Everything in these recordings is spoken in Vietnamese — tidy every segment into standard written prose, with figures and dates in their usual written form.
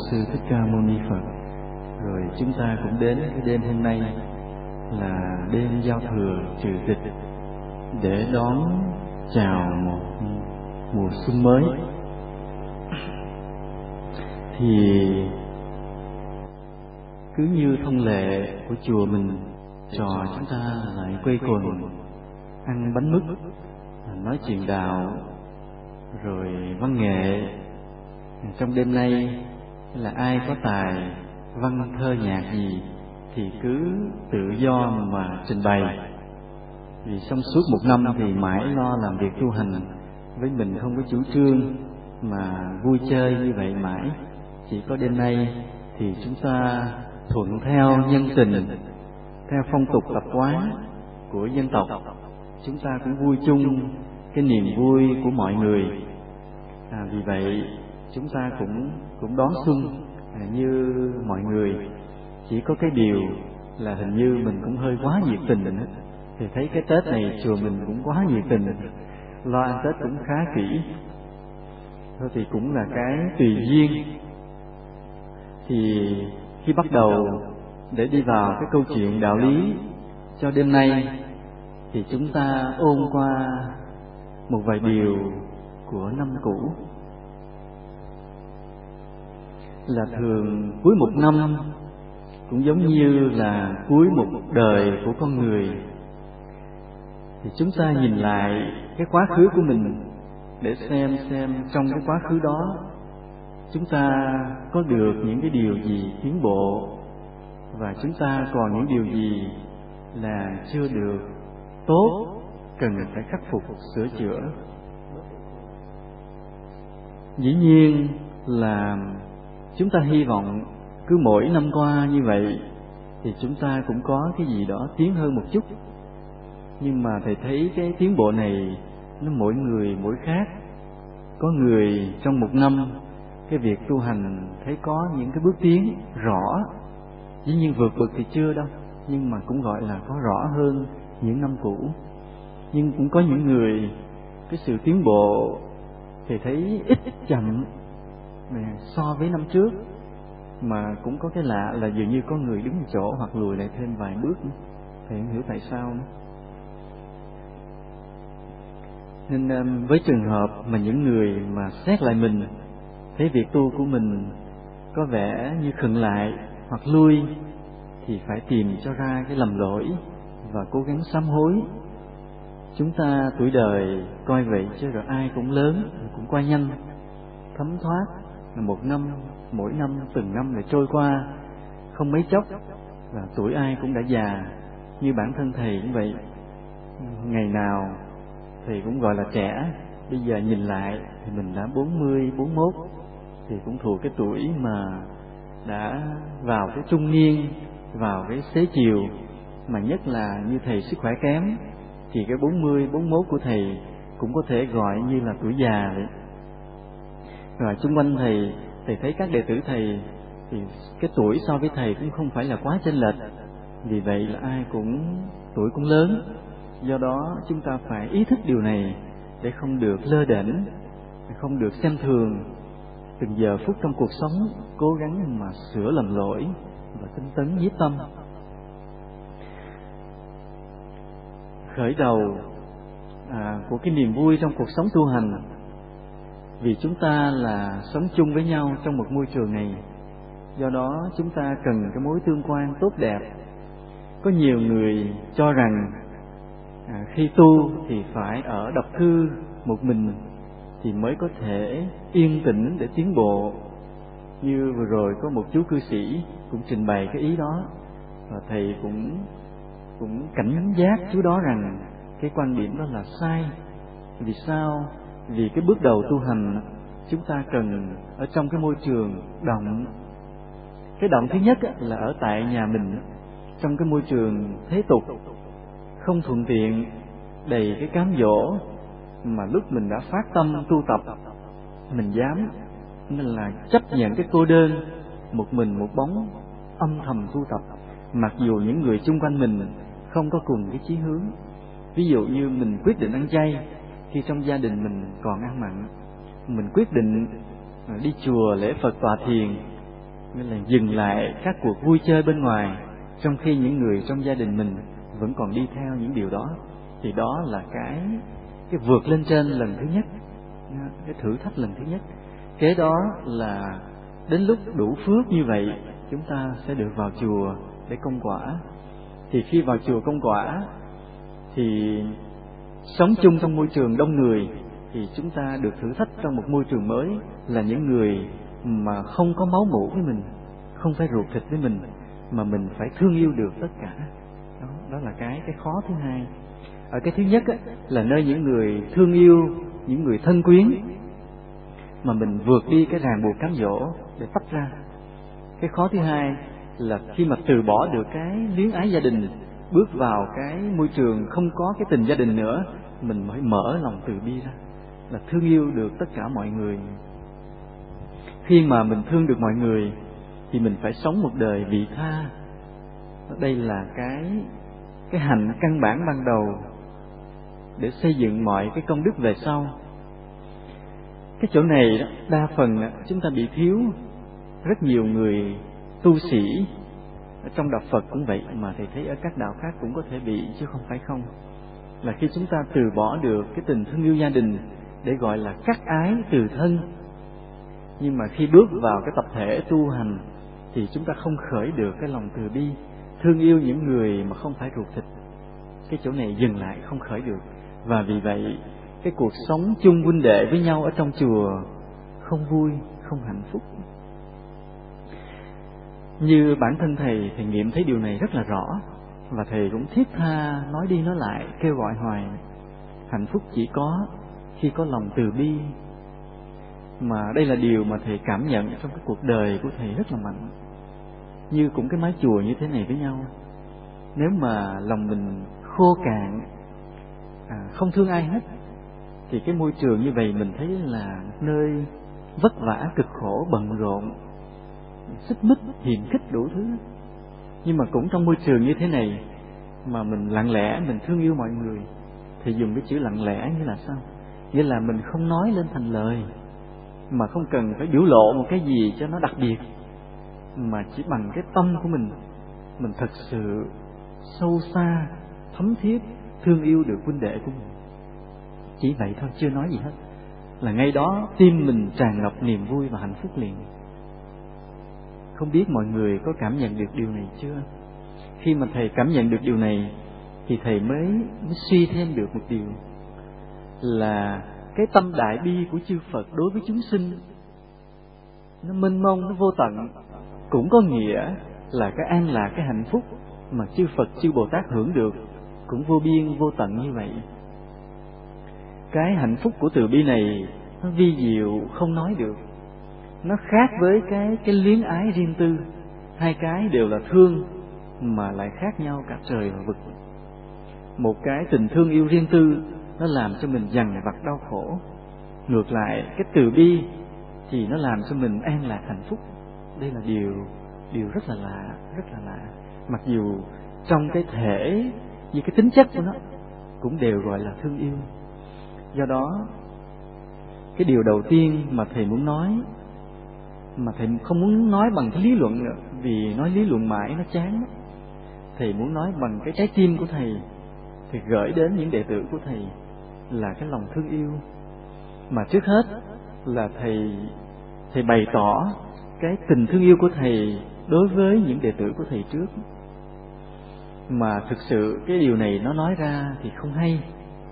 Sư Thích Ca Mâu Ni Phật. Rồi chúng ta cũng đến cái đêm hôm nay là đêm giao thừa trừ tịch để đón chào một mùa xuân mới. Thì cứ như thông lệ của chùa mình, trò chúng ta lại quây quần ăn bánh mứt, nói chuyện đạo, rồi văn nghệ. Trong đêm nay là ai có tài văn thơ nhạc gì thì cứ tự do mà trình bày. Vì trong suốt một năm thì mãi lo làm việc tu hành, với mình không có chủ trương mà vui chơi như vậy mãi. Chỉ có đêm nay thì chúng ta thuận theo nhân tình, theo phong tục tập quán của dân tộc, chúng ta cũng vui chung cái niềm vui của mọi người. Vì vậy chúng ta cũng đón xuân như mọi người. Chỉ có cái điều là hình như mình cũng hơi quá nhiệt tình. Thì thấy cái Tết này chùa mình cũng quá nhiệt tình, lo ăn Tết cũng khá kỹ. Thôi thì cũng là cái tùy duyên. Thì khi bắt đầu để đi vào cái câu chuyện đạo lý cho đêm nay, thì chúng ta ôn qua một vài điều của năm cũ. Là thường cuối một năm cũng giống như là cuối một đời của con người, thì chúng ta nhìn lại cái quá khứ của mình để xem trong cái quá khứ đó chúng ta có được những cái điều gì tiến bộ, và chúng ta còn những điều gì là chưa được tốt, cần phải khắc phục sửa chữa. Dĩ nhiên là chúng ta hy vọng cứ mỗi năm qua như vậy thì chúng ta cũng có cái gì đó tiến hơn một chút. Nhưng mà thầy thấy cái tiến bộ này nó mỗi người mỗi khác. Có người trong một năm cái việc tu hành thấy có những cái bước tiến rõ, dĩ nhiên vượt bậc thì chưa đâu, nhưng mà cũng gọi là có rõ hơn những năm cũ. Nhưng cũng có những người cái sự tiến bộ thì thấy ít chậm so với năm trước, mà cũng có cái lạ là dường như có người đứng chỗ hoặc lùi lại thêm vài bước nữa. Thầy không hiểu tại sao nữa. Nên với trường hợp mà những người mà xét lại mình, thấy việc tu của mình có vẻ như khựng lại hoặc lui, thì phải tìm cho ra cái lầm lỗi và cố gắng sám hối. Chúng ta tuổi đời coi vậy chứ rồi ai cũng lớn, cũng qua nhanh, thấm thoát. Là một năm, mỗi năm, từng năm lại trôi qua, không mấy chốc là tuổi ai cũng đã già. Như bản thân thầy cũng vậy, ngày nào thầy cũng gọi là trẻ. Bây giờ nhìn lại thì mình đã 40, 41, thì cũng thuộc cái tuổi mà đã vào cái trung niên, vào cái xế chiều. Mà nhất là như thầy sức khỏe kém, thì cái 40, 41 của thầy cũng có thể gọi như là tuổi già vậy. Rồi xung quanh thầy thấy các đệ tử thầy thì cái tuổi so với thầy cũng không phải là quá chênh lệch. Vì vậy là ai cũng tuổi cũng lớn. Do đó chúng ta phải ý thức điều này để không được lơ đễnh, không được xem thường từng giờ phút trong cuộc sống, cố gắng mà sửa lầm lỗi và tinh tấn nhiếp tâm. Khởi đầu của cái niềm vui trong cuộc sống tu hành, vì chúng ta là sống chung với nhau trong một môi trường này. Do đó chúng ta cần cái mối tương quan tốt đẹp. Có nhiều người cho rằng khi tu thì phải ở độc cư một mình thì mới có thể yên tĩnh để tiến bộ. Như vừa rồi có một chú cư sĩ cũng trình bày cái ý đó, và thầy cũng cảnh giác chú đó rằng cái quan điểm đó là sai. Vì sao? Vì cái bước đầu tu hành chúng ta cần ở trong cái môi trường động. Cái động thứ nhất là ở tại nhà mình, trong cái môi trường thế tục, không thuận tiện, đầy cái cám dỗ, mà lúc mình đã phát tâm tu tập, mình dám nên là chấp nhận cái cô đơn, một mình một bóng, âm thầm tu tập. Mặc dù những người chung quanh mình không có cùng cái chí hướng. Ví dụ như mình quyết định ăn chay khi trong gia đình mình còn ăn mặn, mình quyết định đi chùa lễ Phật tọa thiền nghĩa là dừng lại các cuộc vui chơi bên ngoài, trong khi những người trong gia đình mình vẫn còn đi theo những điều đó. Thì đó là cái vượt lên trên lần thứ nhất, cái thử thách lần thứ nhất. Kế đó là đến lúc đủ phước như vậy, chúng ta sẽ được vào chùa để công quả. Thì khi vào chùa công quả thì sống chung trong môi trường đông người, thì chúng ta được thử thách trong một môi trường mới, là những người mà không có máu mủ với mình, không phải ruột thịt với mình, mà mình phải thương yêu được tất cả. Đó là cái khó thứ hai. Ở cái thứ nhất là nơi những người thương yêu, những người thân quyến, mà mình vượt đi cái ràng buộc cám dỗ để tách ra. Cái khó thứ hai là khi mà từ bỏ được cái luyến ái gia đình, bước vào cái môi trường không có cái tình gia đình nữa, mình mới mở lòng từ bi ra, là thương yêu được tất cả mọi người. Khi mà mình thương được mọi người thì mình phải sống một đời vị tha. Đây là cái hạnh căn bản ban đầu để xây dựng mọi cái công đức về sau. Cái chỗ này đó, đa phần chúng ta bị thiếu. Rất nhiều người tu sĩ ở trong đạo Phật cũng vậy, mà thầy thấy ở các đạo khác cũng có thể bị, chứ không phải không. Là khi chúng ta từ bỏ được cái tình thương yêu gia đình để gọi là cắt ái từ thân, nhưng mà khi bước vào cái tập thể tu hành thì chúng ta không khởi được cái lòng từ bi, thương yêu những người mà không phải ruột thịt. Cái chỗ này dừng lại, không khởi được. Và vì vậy cái cuộc sống chung huynh đệ với nhau ở trong chùa không vui, không hạnh phúc. Như bản thân thầy nghiệm thấy điều này rất là rõ, và thầy cũng thiết tha nói đi nói lại, kêu gọi hoài. Hạnh phúc chỉ có khi có lòng từ bi. Mà đây là điều mà thầy cảm nhận trong cái cuộc đời của thầy rất là mạnh. Như cũng cái mái chùa như thế này với nhau, nếu mà lòng mình khô cạn, không thương ai hết, thì cái môi trường như vậy mình thấy là nơi vất vả, cực khổ, bận rộn, xích mích, hiềm khích đủ thứ. Nhưng mà cũng trong môi trường như thế này mà mình lặng lẽ, mình thương yêu mọi người. Thì dùng cái chữ lặng lẽ nghĩa là sao? Nghĩa là mình không nói lên thành lời, mà không cần phải biểu lộ một cái gì cho nó đặc biệt, mà chỉ bằng cái tâm của mình thật sự sâu xa, thấm thiết thương yêu được huynh đệ của mình. Chỉ vậy thôi, chưa nói gì hết, là ngay đó tim mình tràn ngập niềm vui và hạnh phúc liền. Không biết mọi người có cảm nhận được điều này chưa? Khi mà thầy cảm nhận được điều này thì thầy mới suy thêm được một điều, là cái tâm đại bi của chư Phật đối với chúng sinh nó mênh mông, nó vô tận, cũng có nghĩa là cái an lạc, cái hạnh phúc mà chư Phật, chư Bồ Tát hưởng được cũng vô biên, vô tận như vậy. Cái hạnh phúc của từ bi này nó vi diệu không nói được. Nó khác với cái luyến ái riêng tư. Hai cái đều là thương mà lại khác nhau cả trời và vực. Một cái tình thương yêu riêng tư nó làm cho mình dằn vặt đau khổ. Ngược lại cái từ bi thì nó làm cho mình an lạc hạnh phúc. Đây là điều rất là lạ, rất là lạ. Mặc dù trong cái thể như cái tính chất của nó cũng đều gọi là thương yêu. Do đó cái điều đầu tiên mà thầy muốn nói, mà thầy không muốn nói bằng cái lý luận nữa, vì nói lý luận mãi nó chán lắm. Thầy muốn nói bằng cái trái tim của thầy, thì gửi đến những đệ tử của thầy là cái lòng thương yêu. Mà trước hết là thầy bày tỏ cái tình thương yêu của thầy đối với những đệ tử của thầy trước. Mà thực sự cái điều này nó nói ra thì không hay.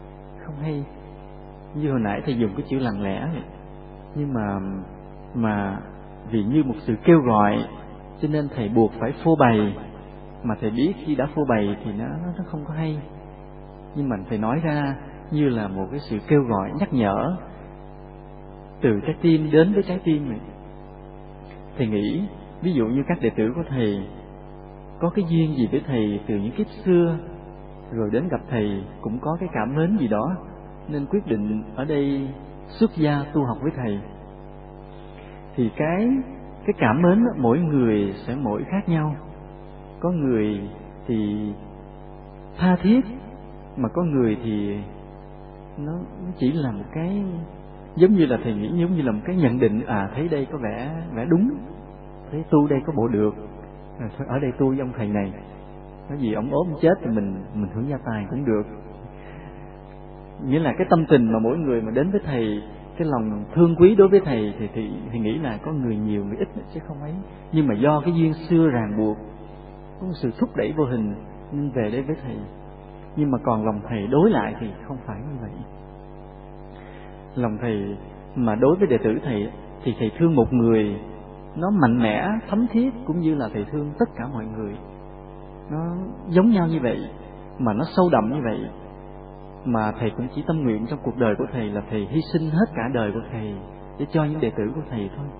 Như hồi nãy thầy dùng cái chữ lặng lẽ vậy. Nhưng mà vì như một sự kêu gọi, cho nên thầy buộc phải phô bày. Mà thầy biết khi đã phô bày thì nó không có hay. Nhưng mà thầy nói ra như là một cái sự kêu gọi, nhắc nhở từ trái tim đến với trái tim này. Thầy nghĩ ví dụ như các đệ tử của thầy có cái duyên gì với thầy từ những kiếp xưa, rồi đến gặp thầy cũng có cái cảm mến gì đó, nên quyết định ở đây xuất gia tu học với thầy. Thì cái cảm mến đó, mỗi người sẽ mỗi khác nhau. Có người thì tha thiết, mà có người thì nó chỉ là một cái giống như là thầy nghĩ giống như là một cái nhận định, thấy đây có vẻ đúng, thấy tu đây có bộ được, thôi ở đây tu với ông thầy này, có gì ông ốm chết thì mình hưởng gia tài cũng được. Nghĩa là cái tâm tình mà mỗi người mà đến với thầy, cái lòng thương quý đối với thầy thì nghĩ là có người nhiều người ít chứ không ấy. Nhưng mà do cái duyên xưa ràng buộc, có một sự thúc đẩy vô hình nên về đây với thầy. Nhưng mà còn lòng thầy đối lại thì không phải như vậy. Lòng thầy mà đối với đệ tử thầy thì thầy thương một người nó mạnh mẽ, thấm thiết, cũng như là thầy thương tất cả mọi người. Nó giống nhau như vậy, mà nó sâu đậm như vậy. Mà thầy cũng chỉ tâm nguyện trong cuộc đời của thầy là thầy hy sinh hết cả đời của thầy để cho những đệ tử của thầy thôi.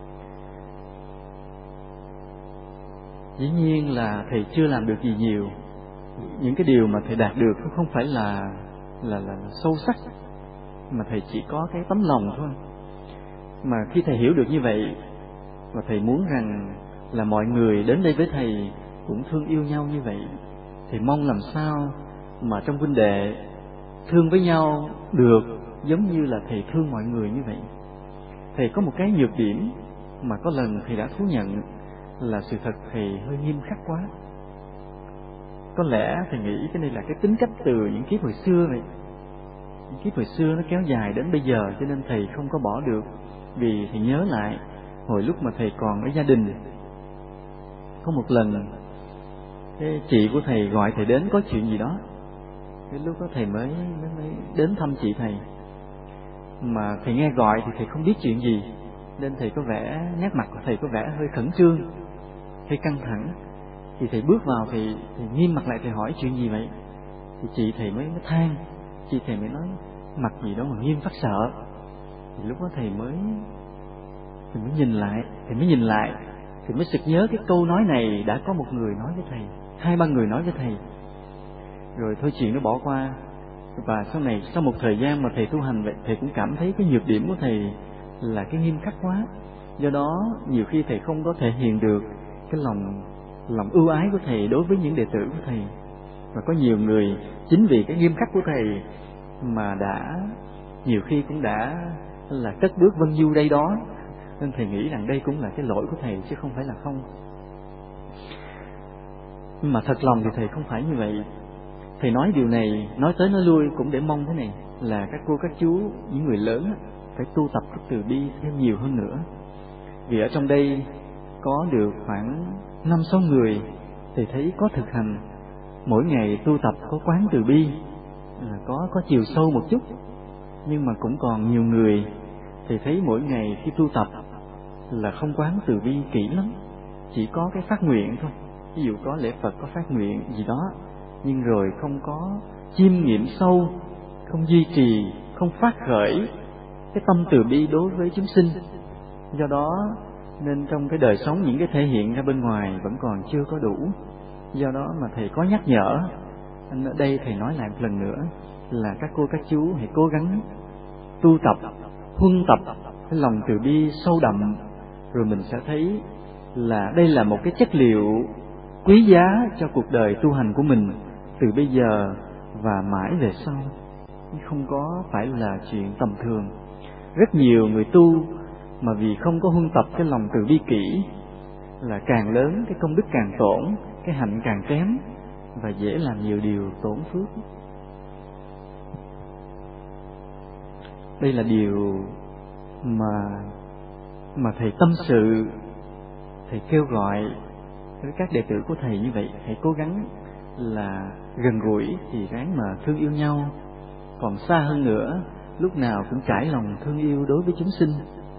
Dĩ nhiên là thầy chưa làm được gì nhiều. Những cái điều mà thầy đạt được không phải là sâu sắc, mà thầy chỉ có cái tấm lòng thôi. Mà khi thầy hiểu được như vậy, và thầy muốn rằng là mọi người đến đây với thầy cũng thương yêu nhau như vậy, thầy mong làm sao mà trong huynh đệ thương với nhau được giống như là thầy thương mọi người như vậy. Thầy có một cái nhược điểm mà có lần thầy đã thú nhận là sự thật thầy hơi nghiêm khắc quá. Có lẽ thầy nghĩ cái này là cái tính cách từ những kiếp hồi xưa vậy. Những kiếp hồi xưa nó kéo dài đến bây giờ, cho nên thầy không có bỏ được. Vì thầy nhớ lại hồi lúc mà thầy còn ở gia đình, có một lần cái chị của thầy gọi thầy đến có chuyện gì đó. Cái lúc đó thầy mới đến thăm chị thầy. Mà thầy nghe gọi thì thầy không biết chuyện gì, nên thầy có vẻ, nét mặt của thầy có vẻ hơi khẩn trương, hơi căng thẳng. Thì thầy bước vào thì nghiêm mặt lại, thầy hỏi chuyện gì vậy. Thì chị thầy mới than, chị thầy mới nói mặt gì đó mà nghiêm phát sợ. Thì lúc đó thầy mới nhìn lại, thì mới sực nhớ cái câu nói này đã có một người nói với thầy, 2-3 người nói với thầy. Rồi thôi chuyện nó bỏ qua. Và sau này, sau một thời gian mà thầy tu hành vậy, thầy cũng cảm thấy cái nhược điểm của thầy là cái nghiêm khắc quá. Do đó nhiều khi thầy không có thể hiện được cái lòng ưu ái của thầy đối với những đệ tử của thầy. Và có nhiều người chính vì cái nghiêm khắc của thầy mà nhiều khi cũng đã là cất bước vâng du đây đó. Nên thầy nghĩ rằng đây cũng là cái lỗi của thầy chứ không phải là không. Nhưng mà thật lòng thì thầy không phải như vậy. Thầy nói điều này, nói tới nói lui cũng để mong thế này, là các cô các chú, những người lớn phải tu tập cái từ bi thêm nhiều hơn nữa. Vì ở trong đây có được khoảng 5-6 người, thầy thấy có thực hành, mỗi ngày tu tập có quán từ bi, có chiều sâu một chút. Nhưng mà cũng còn nhiều người, thầy thấy mỗi ngày khi tu tập là không quán từ bi kỹ lắm, chỉ có cái phát nguyện thôi. Ví dụ có lễ Phật, có phát nguyện gì đó, nhưng rồi không có chiêm nghiệm sâu, không duy trì, không phát khởi cái tâm từ bi đối với chúng sinh. Do đó nên trong cái đời sống những cái thể hiện ra bên ngoài vẫn còn chưa có đủ. Do đó mà thầy có nhắc nhở, ở đây thầy nói lại một lần nữa là các cô các chú hãy cố gắng tu tập, huân tập cái lòng từ bi sâu đậm, rồi mình sẽ thấy là đây là một cái chất liệu quý giá cho cuộc đời tu hành của mình từ bây giờ và mãi về sau. Không có phải là chuyện tầm thường. Rất nhiều người tu mà vì không có huân tập cái lòng từ bi kỹ là càng lớn cái công đức càng tổn, cái hạnh càng kém và dễ làm nhiều điều tổn phước. Đây là điều mà thầy tâm sự, thầy kêu gọi với các đệ tử của thầy như vậy. Hãy cố gắng là gần gũi thì ráng mà thương yêu nhau, còn xa hơn nữa lúc nào cũng trải lòng thương yêu đối với chúng sinh.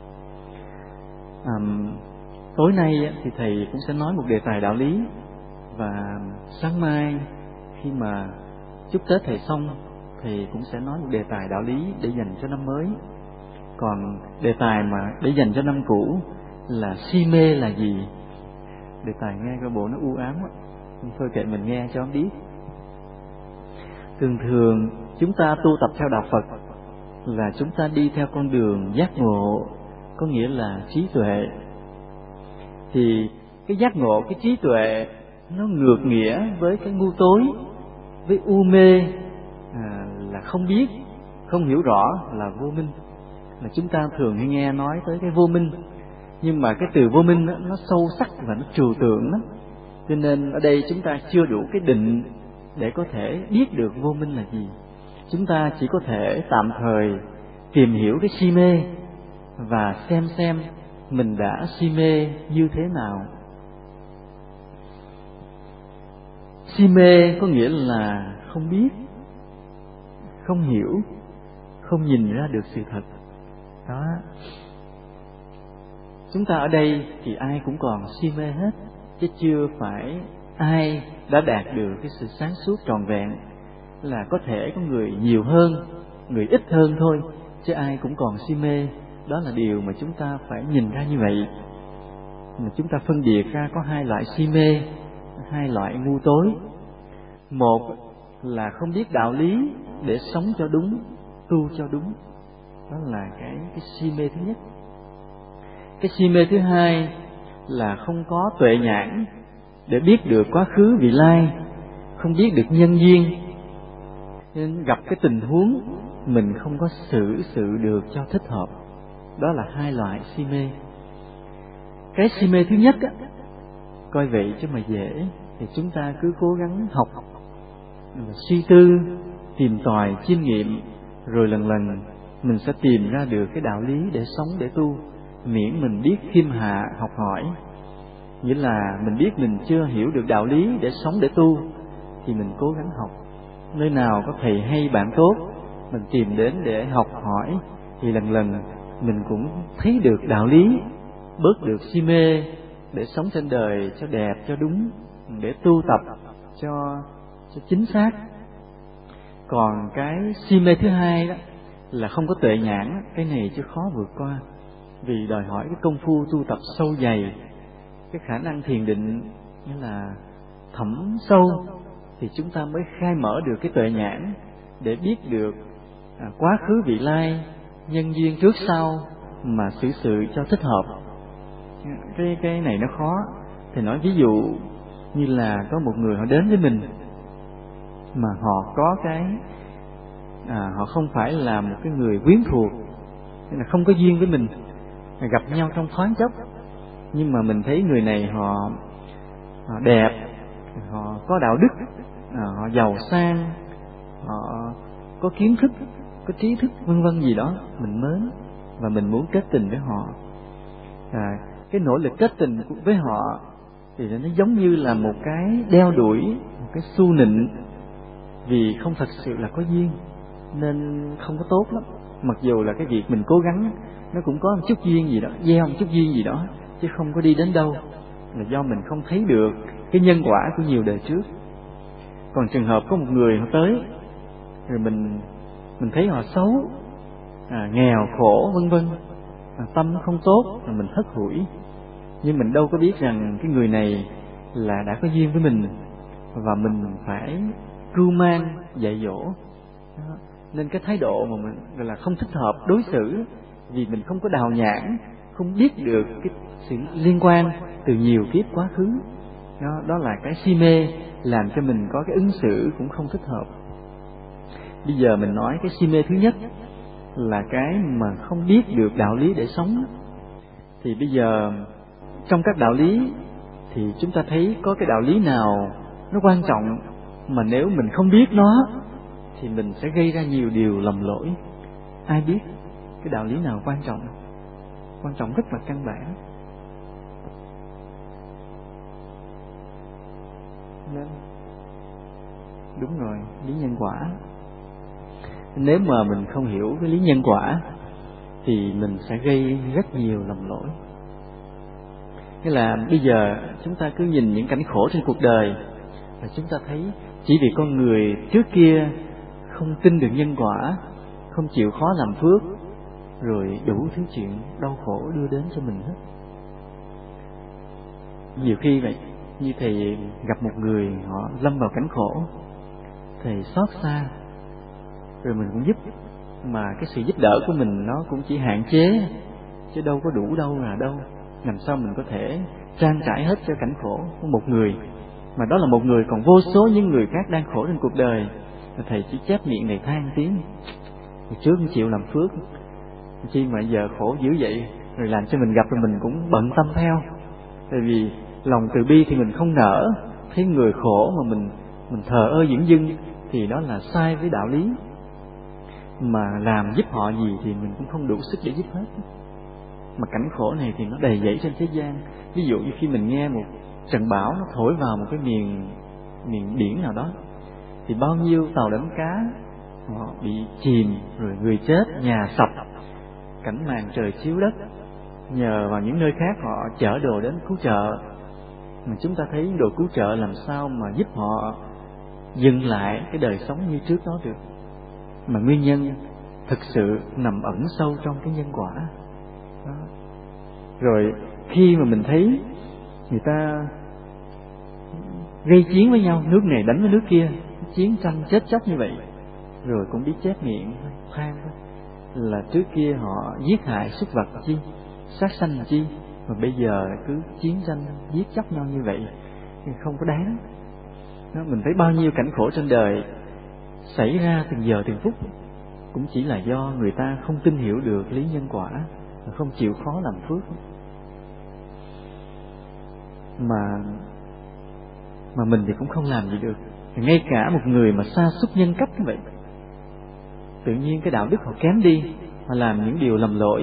Tối nay thì thầy cũng sẽ nói một đề tài đạo lý, và sáng mai khi mà chúc Tết thầy xong, thầy cũng sẽ nói một đề tài đạo lý để dành cho năm mới. Còn đề tài mà để dành cho năm cũ là si mê là gì? Đề tài nghe coi bộ nó u ám quá, thôi kệ mình nghe cho biết. Thường thường chúng ta tu tập theo đạo Phật là chúng ta đi theo con đường giác ngộ, có nghĩa là trí tuệ. Thì cái giác ngộ, cái trí tuệ nó ngược nghĩa với cái ngu tối, với u mê là không biết, không hiểu rõ là vô minh. Là chúng ta thường hay nghe nói tới cái vô minh. Nhưng mà cái từ vô minh đó, nó sâu sắc và nó trừu tượng lắm. Cho nên ở đây chúng ta chưa đủ cái định để có thể biết được vô minh là gì. Chúng ta chỉ có thể tạm thời tìm hiểu cái si mê và xem mình đã si mê như thế nào. Si mê có nghĩa là không biết, không hiểu, không nhìn ra được sự thật. Đó. Chúng ta ở đây thì ai cũng còn si mê hết, chứ chưa phải ai đã đạt được cái sự sáng suốt trọn vẹn. Là có thể có người nhiều hơn, người ít hơn thôi, chứ ai cũng còn si mê. Đó là điều mà chúng ta phải nhìn ra như vậy. Mà chúng ta phân biệt ra có hai loại si mê, hai loại ngu tối. Một là không biết đạo lý để sống cho đúng, tu cho đúng. Đó là cái si mê thứ nhất. Cái si mê thứ hai là không có tuệ nhãn để biết được quá khứ vị lai, không biết được nhân duyên, nên gặp cái tình huống mình không có xử sự được cho thích hợp. Đó là hai loại si mê. Cái si mê thứ nhất á, coi vậy chứ mà dễ, thì chúng ta cứ cố gắng học, suy tư, tìm tòi, chiêm nghiệm, rồi lần lần mình sẽ tìm ra được cái đạo lý để sống, để tu. Miễn mình biết khiêm hạ học hỏi, nghĩa là mình biết mình chưa hiểu được đạo lý để sống, để tu, thì mình cố gắng học. Nơi nào có thầy hay bạn tốt, mình tìm đến để học hỏi, thì lần lần mình cũng thấy được đạo lý, bớt được si mê, để sống trên đời cho đẹp, cho đúng, để tu tập cho chính xác. Còn cái si mê thứ hai đó là không có tuệ nhãn, cái này chứ khó vượt qua, vì đòi hỏi cái công phu tu tập sâu dày, cái khả năng thiền định nghĩa là thẩm sâu, thì chúng ta mới khai mở được cái tuệ nhãn để biết được quá khứ vị lai, nhân duyên trước sau mà xử sự cho thích hợp. Cái này nó khó. Thì nói ví dụ như là có một người họ đến với mình mà họ có cái họ không phải là một cái người quyến thuộc, nên là không có duyên với mình, gặp nhau trong thoáng chốc, nhưng mà mình thấy người này họ đẹp, họ có đạo đức, họ giàu sang, họ có kiến thức, có trí thức vân vân gì đó, mình mến và mình muốn kết tình với họ. Cái nỗ lực kết tình với họ thì nó giống như là một cái đeo đuổi, một cái xu nịnh, vì không thật sự là có duyên nên không có tốt lắm. Mặc dù là cái việc mình cố gắng nó cũng có một chút duyên gì đó, gieo một chút duyên gì đó, chứ không có đi đến đâu, là do mình không thấy được cái nhân quả của nhiều đời trước. Còn trường hợp có một người họ tới rồi mình thấy họ xấu, nghèo khổ vân vân, tâm không tốt, là mình thất hủi. Nhưng mình đâu có biết rằng cái người này là đã có duyên với mình, và mình phải cưu mang dạy dỗ. Nên cái thái độ mà mình gọi là không thích hợp đối xử, vì mình không có đào nhãn, không biết được cái sự liên quan từ nhiều kiếp quá khứ. Đó là cái si mê làm cho mình có cái ứng xử cũng không thích hợp. Bây giờ mình nói cái si mê thứ nhất là cái mà không biết được đạo lý để sống. Thì bây giờ trong các đạo lý thì chúng ta thấy có cái đạo lý nào nó quan trọng mà nếu mình không biết nó thì mình sẽ gây ra nhiều điều lầm lỗi. Ai biết cái đạo lý nào quan trọng? Quan trọng rất là căn bản. Nên đúng rồi, lý nhân quả. Nếu mà mình không hiểu cái lý nhân quả thì mình sẽ gây rất nhiều lầm lỗi. Nghĩa là bây giờ chúng ta cứ nhìn những cảnh khổ trên cuộc đời và chúng ta thấy chỉ vì con người trước kia không tin được nhân quả, không chịu khó làm phước, rồi đủ thứ chuyện đau khổ đưa đến cho mình hết. Nhiều khi vậy, như thầy gặp một người họ lâm vào cảnh khổ, thầy xót xa, rồi mình cũng giúp, mà cái sự giúp đỡ của mình nó cũng chỉ hạn chế, chứ đâu có đủ đâu là đâu. Làm sao mình có thể trang trải hết cho cảnh khổ của một người, mà đó là một người còn vô số những người khác đang khổ trên cuộc đời. Thầy chỉ chép miệng này than tiếng, trước không chịu làm phước, chi mà giờ khổ dữ vậy, rồi làm cho mình gặp rồi mình cũng bận tâm theo. Tại vì lòng từ bi thì mình không nỡ thấy người khổ mà mình thờ ơ dửng dưng thì đó là sai với đạo lý. Mà làm giúp họ gì thì mình cũng không đủ sức để giúp hết. Mà cảnh khổ này thì nó đầy dẫy trên thế gian. Ví dụ như khi mình nghe một trận bão nó thổi vào một cái miền biển nào đó, thì bao nhiêu tàu đánh cá họ bị chìm, rồi người chết, nhà sập, cảnh màn trời chiếu đất. Nhờ vào những nơi khác họ chở đồ đến cứu trợ, mà chúng ta thấy đồ cứu trợ làm sao mà giúp họ dừng lại cái đời sống như trước đó được. Mà nguyên nhân thực sự nằm ẩn sâu trong cái nhân quả đó. Rồi khi mà mình thấy người ta gây chiến với nhau, nước này đánh với nước kia, chiến tranh chết chóc như vậy, rồi cũng biết chép miệng than là trước kia họ giết hại súc vật chi, sát sanh chi, mà bây giờ cứ chiến tranh giết chóc nhau như vậy thì không có đáng. Đó, mình thấy bao nhiêu cảnh khổ trên đời xảy ra từng giờ từng phút cũng chỉ là do người ta không tin hiểu được lý nhân quả, không chịu khó làm phước. Mà mình thì cũng không làm gì được. Ngay cả một người mà sa sút nhân cách như vậy, tự nhiên cái đạo đức họ kém đi, họ làm những điều lầm lỗi.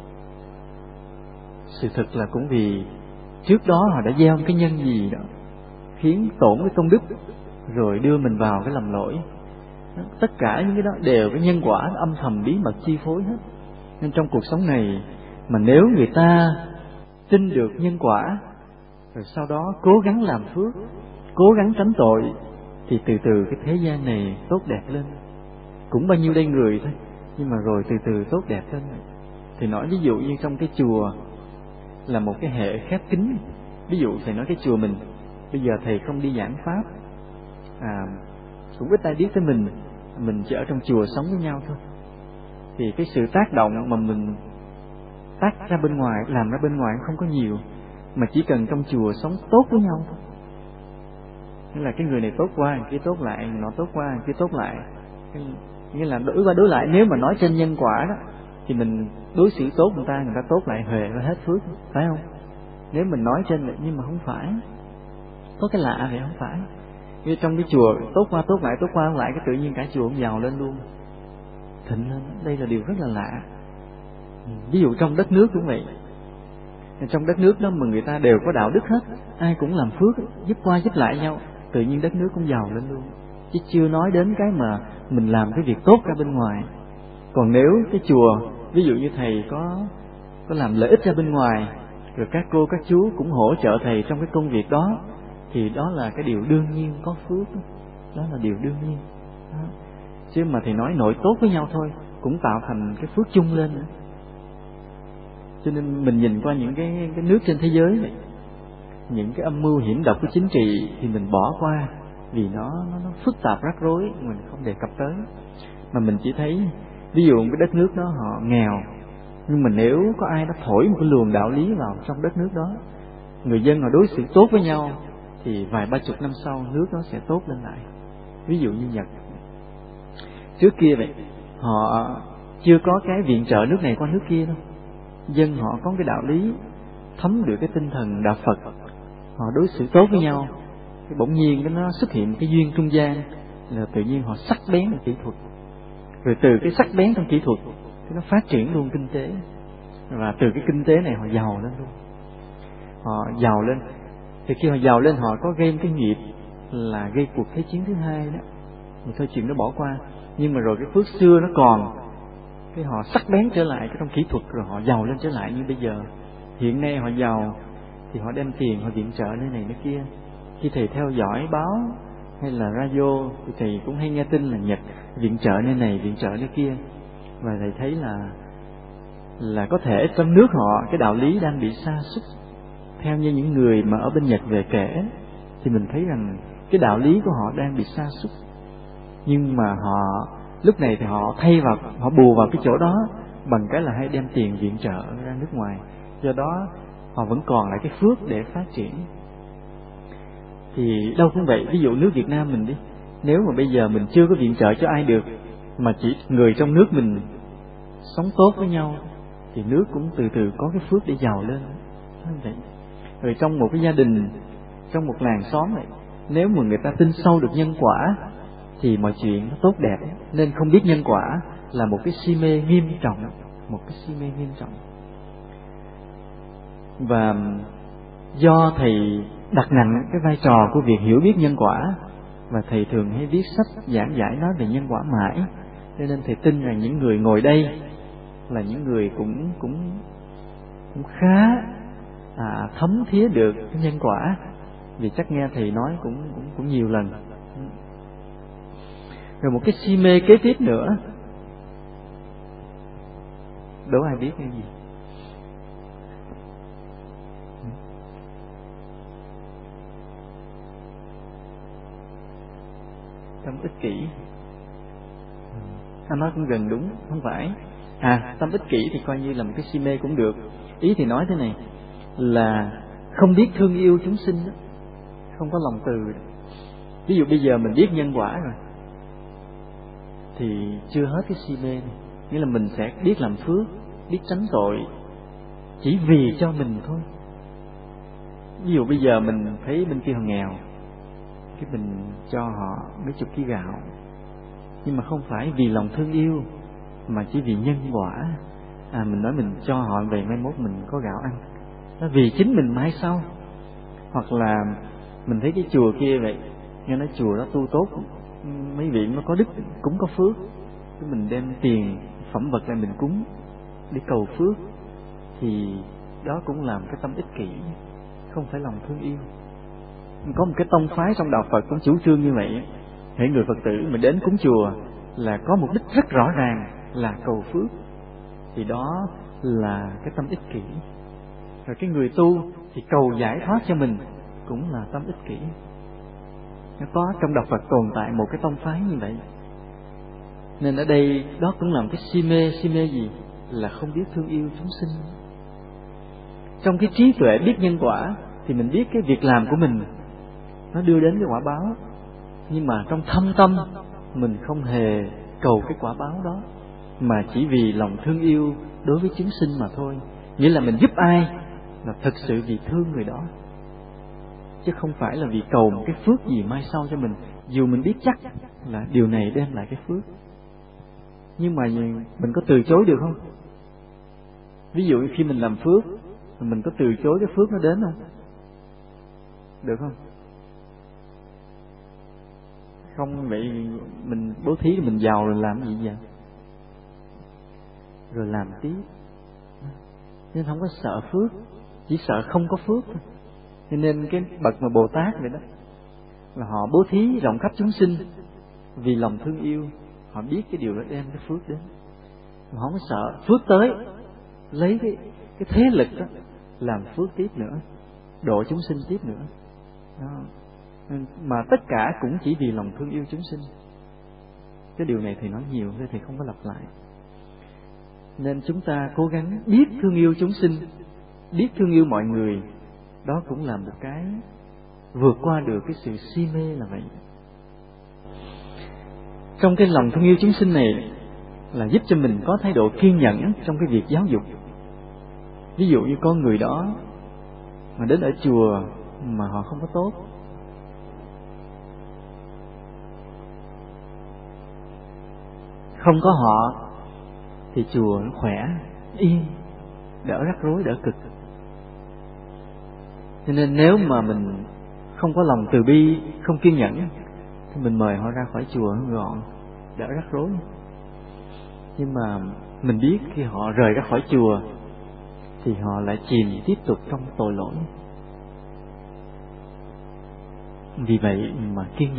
Sự thật là cũng vì trước đó họ đã gieo cái nhân gì đó khiến tổn cái công đức, rồi đưa mình vào cái lầm lỗi. Tất cả những cái đó đều cái nhân quả âm thầm bí mật chi phối hết. Nên trong cuộc sống này mà nếu người ta tin được nhân quả, rồi sau đó cố gắng làm phước, cố gắng tránh tội, thì từ từ cái thế gian này tốt đẹp lên. Cũng bao nhiêu đây người thôi, nhưng mà rồi từ từ tốt đẹp lên. Thì nói ví dụ như trong cái chùa là một cái hệ khép kín. Ví dụ thầy nói cái chùa mình bây giờ thầy không đi giảng pháp, cũng ít ai biết tới mình chỉ ở trong chùa sống với nhau thôi. Thì cái sự tác động mà mình tác ra bên ngoài, làm ra bên ngoài không có nhiều, mà chỉ cần trong chùa sống tốt với nhau thôi. Nghĩa là cái người này tốt qua, người kia tốt lại, người nọ tốt qua, người kia tốt lại. Nghĩa là đối qua đối lại. Nếu mà nói trên nhân quả đó thì mình đối xử tốt người ta tốt lại huề và hết phước, phải không? Nếu mình nói trên vậy, nhưng mà không phải. Có cái lạ vậy không phải. Như trong cái chùa tốt qua tốt lại, tốt qua lại, cái tự nhiên cả chùa cũng giàu lên luôn, thịnh lên. Đây là điều rất là lạ. Ví dụ trong đất nước cũng vậy. Trong đất nước đó mà người ta đều có đạo đức hết, ai cũng làm phước, giúp qua giúp lại nhau, tự nhiên đất nước cũng giàu lên luôn. Chứ chưa nói đến cái mà mình làm cái việc tốt ra bên ngoài. Còn nếu cái chùa, ví dụ như thầy có làm lợi ích ra bên ngoài, rồi các cô các chú cũng hỗ trợ thầy trong cái công việc đó, thì đó là cái điều đương nhiên có phước. Đó là điều đương nhiên đó. Chứ mà thầy nói nội tốt với nhau thôi cũng tạo thành cái phước chung lên nữa. Cho nên mình nhìn qua những cái nước trên thế giới này, những cái âm mưu hiểm độc của chính trị thì mình bỏ qua, vì nó phức tạp rắc rối, mình không đề cập tới. Mà mình chỉ thấy ví dụ cái đất nước đó họ nghèo, nhưng mà nếu có ai đó thổi một cái luồng đạo lý vào trong đất nước đó, người dân họ đối xử tốt với nhau, thì vài 30 năm sau nước đó sẽ tốt lên lại. Ví dụ như Nhật trước kia vậy, họ chưa có cái viện trợ nước này qua nước kia đâu, dân họ có cái đạo lý, thấm được cái tinh thần đạo Phật, họ đối xử tốt với nhau. Cái bỗng nhiên nó xuất hiện cái duyên trung gian, là tự nhiên họ sắc bén trong kỹ thuật, rồi từ cái sắc bén trong kỹ thuật thì nó phát triển luôn kinh tế, và từ cái kinh tế này họ giàu lên luôn. Họ giàu lên, thì khi họ giàu lên họ có gây cái nghiệp là gây cuộc thế chiến thứ hai đó. Mình thôi chuyện nó bỏ qua, nhưng mà rồi cái phước xưa nó còn, cái họ sắc bén trở lại cái trong kỹ thuật, rồi họ giàu lên trở lại. Như bây giờ hiện nay họ giàu thì họ đem tiền họ viện trợ nơi này nơi kia. Khi thầy theo dõi báo hay là radio thì thầy cũng hay nghe tin là Nhật viện trợ nơi này viện trợ nơi kia, và thầy thấy là có thể trong nước họ cái đạo lý đang bị sa sút. Theo như những người mà ở bên Nhật về kể thì mình thấy rằng cái đạo lý của họ đang bị sa sút, nhưng mà họ lúc này thì họ thay vào, họ bù vào cái chỗ đó bằng cái là hay đem tiền viện trợ ra nước ngoài. Do đó họ vẫn còn lại cái phước để phát triển. Thì đâu cũng vậy. Ví dụ nước Việt Nam mình đi, nếu mà bây giờ mình chưa có viện trợ cho ai được, mà chỉ người trong nước mình sống tốt với nhau, thì nước cũng từ từ có cái phước để giàu lên. Vậy. Rồi trong một cái gia đình, trong một làng xóm này, nếu mà người ta tin sâu được nhân quả thì mọi chuyện nó tốt đẹp. Nên không biết nhân quả là một cái si mê nghiêm trọng, một cái si mê nghiêm trọng. Và do thầy đặt nặng cái vai trò của việc hiểu biết nhân quả, và thầy thường hay viết sách giảng giải nói về nhân quả mãi, cho nên thầy tin rằng những người ngồi đây là những người cũng khá thấm thía được cái nhân quả, vì chắc nghe thầy nói cũng nhiều lần. Rồi một cái si mê kế tiếp nữa, đố ai biết cái gì? Tâm ích kỷ. Anh nói cũng gần đúng, không phải. Tâm ích kỷ thì coi như là một cái si mê cũng được. Ý thì nói thế này, là không biết thương yêu chúng sinh đó, không có lòng từ. Ví dụ bây giờ mình biết nhân quả rồi thì chưa hết cái si mê này. Nghĩa là mình sẽ biết làm phước, biết tránh tội, chỉ vì cho mình thôi. Ví dụ bây giờ mình thấy bên kia họ nghèo, cái mình cho họ mấy chục ký gạo, nhưng mà không phải vì lòng thương yêu, mà chỉ vì nhân quả. Mình nói mình cho họ về mai mốt mình có gạo ăn, đó vì chính mình mai sau. Hoặc là mình thấy cái chùa kia vậy, nghe nói chùa đó tu tốt, mấy vị nó có đức cũng có phước, cái mình đem tiền phẩm vật lại mình cúng để cầu phước, thì đó cũng là một cái tâm ích kỷ, không phải lòng thương yêu. Có một cái tông phái trong đạo Phật cũng chủ trương như vậy. Hễ người Phật tử mà đến cúng chùa là có mục đích rất rõ ràng là cầu phước, thì đó là cái tâm ích kỷ. Rồi cái người tu thì cầu giải thoát cho mình, cũng là tâm ích kỷ. Nó có trong đạo Phật tồn tại một cái tông phái như vậy. Nên ở đây đó cũng là một cái si mê gì? Là không biết thương yêu chúng sinh. Trong cái trí tuệ biết nhân quả thì mình biết cái việc làm của mình nó đưa đến cái quả báo, nhưng mà trong thâm tâm mình không hề cầu cái quả báo đó, mà chỉ vì lòng thương yêu đối với chúng sinh mà thôi. Nghĩa là mình giúp ai là thực sự vì thương người đó, chứ không phải là vì cầu một cái phước gì mai sau cho mình, dù mình biết chắc là điều này đem lại cái phước. Nhưng mà mình có từ chối được không? Ví dụ khi mình làm phước, mình có từ chối cái phước nó đến không? Được không? Không vậy mình bố thí mình giàu rồi làm gì vậy? Rồi làm tiếp. Nên không có sợ phước, chỉ sợ không có phước thôi. Cho nên cái bậc mà Bồ Tát vậy đó, là họ bố thí rộng khắp chúng sinh vì lòng thương yêu. Họ biết cái điều đó đem cái phước đến, họ không có sợ phước tới, lấy cái thế lực đó làm phước tiếp nữa, độ chúng sinh tiếp nữa đó. Mà tất cả cũng chỉ vì lòng thương yêu chúng sinh. Cái điều này thì nói nhiều nên thì không có lặp lại. Nên chúng ta cố gắng biết thương yêu chúng sinh, biết thương yêu mọi người. Đó cũng là một cái vượt qua được cái sự si mê là vậy. Trong cái lòng thương yêu chúng sinh này là giúp cho mình có thái độ kiên nhẫn trong cái việc giáo dục. Ví dụ như có người đó mà đến ở chùa mà họ không có tốt, không có họ thì chùa nó khỏe, yên, đỡ rắc rối, đỡ cực. Cho nên nếu mà mình không có lòng từ bi, không kiên nhẫn, thì mình mời họ ra khỏi chùa nó gọn, đỡ rắc rối. Nhưng mà mình biết khi họ rời ra khỏi chùa thì họ lại chìm tiếp tục trong tội lỗi. Vì vậy mà kiên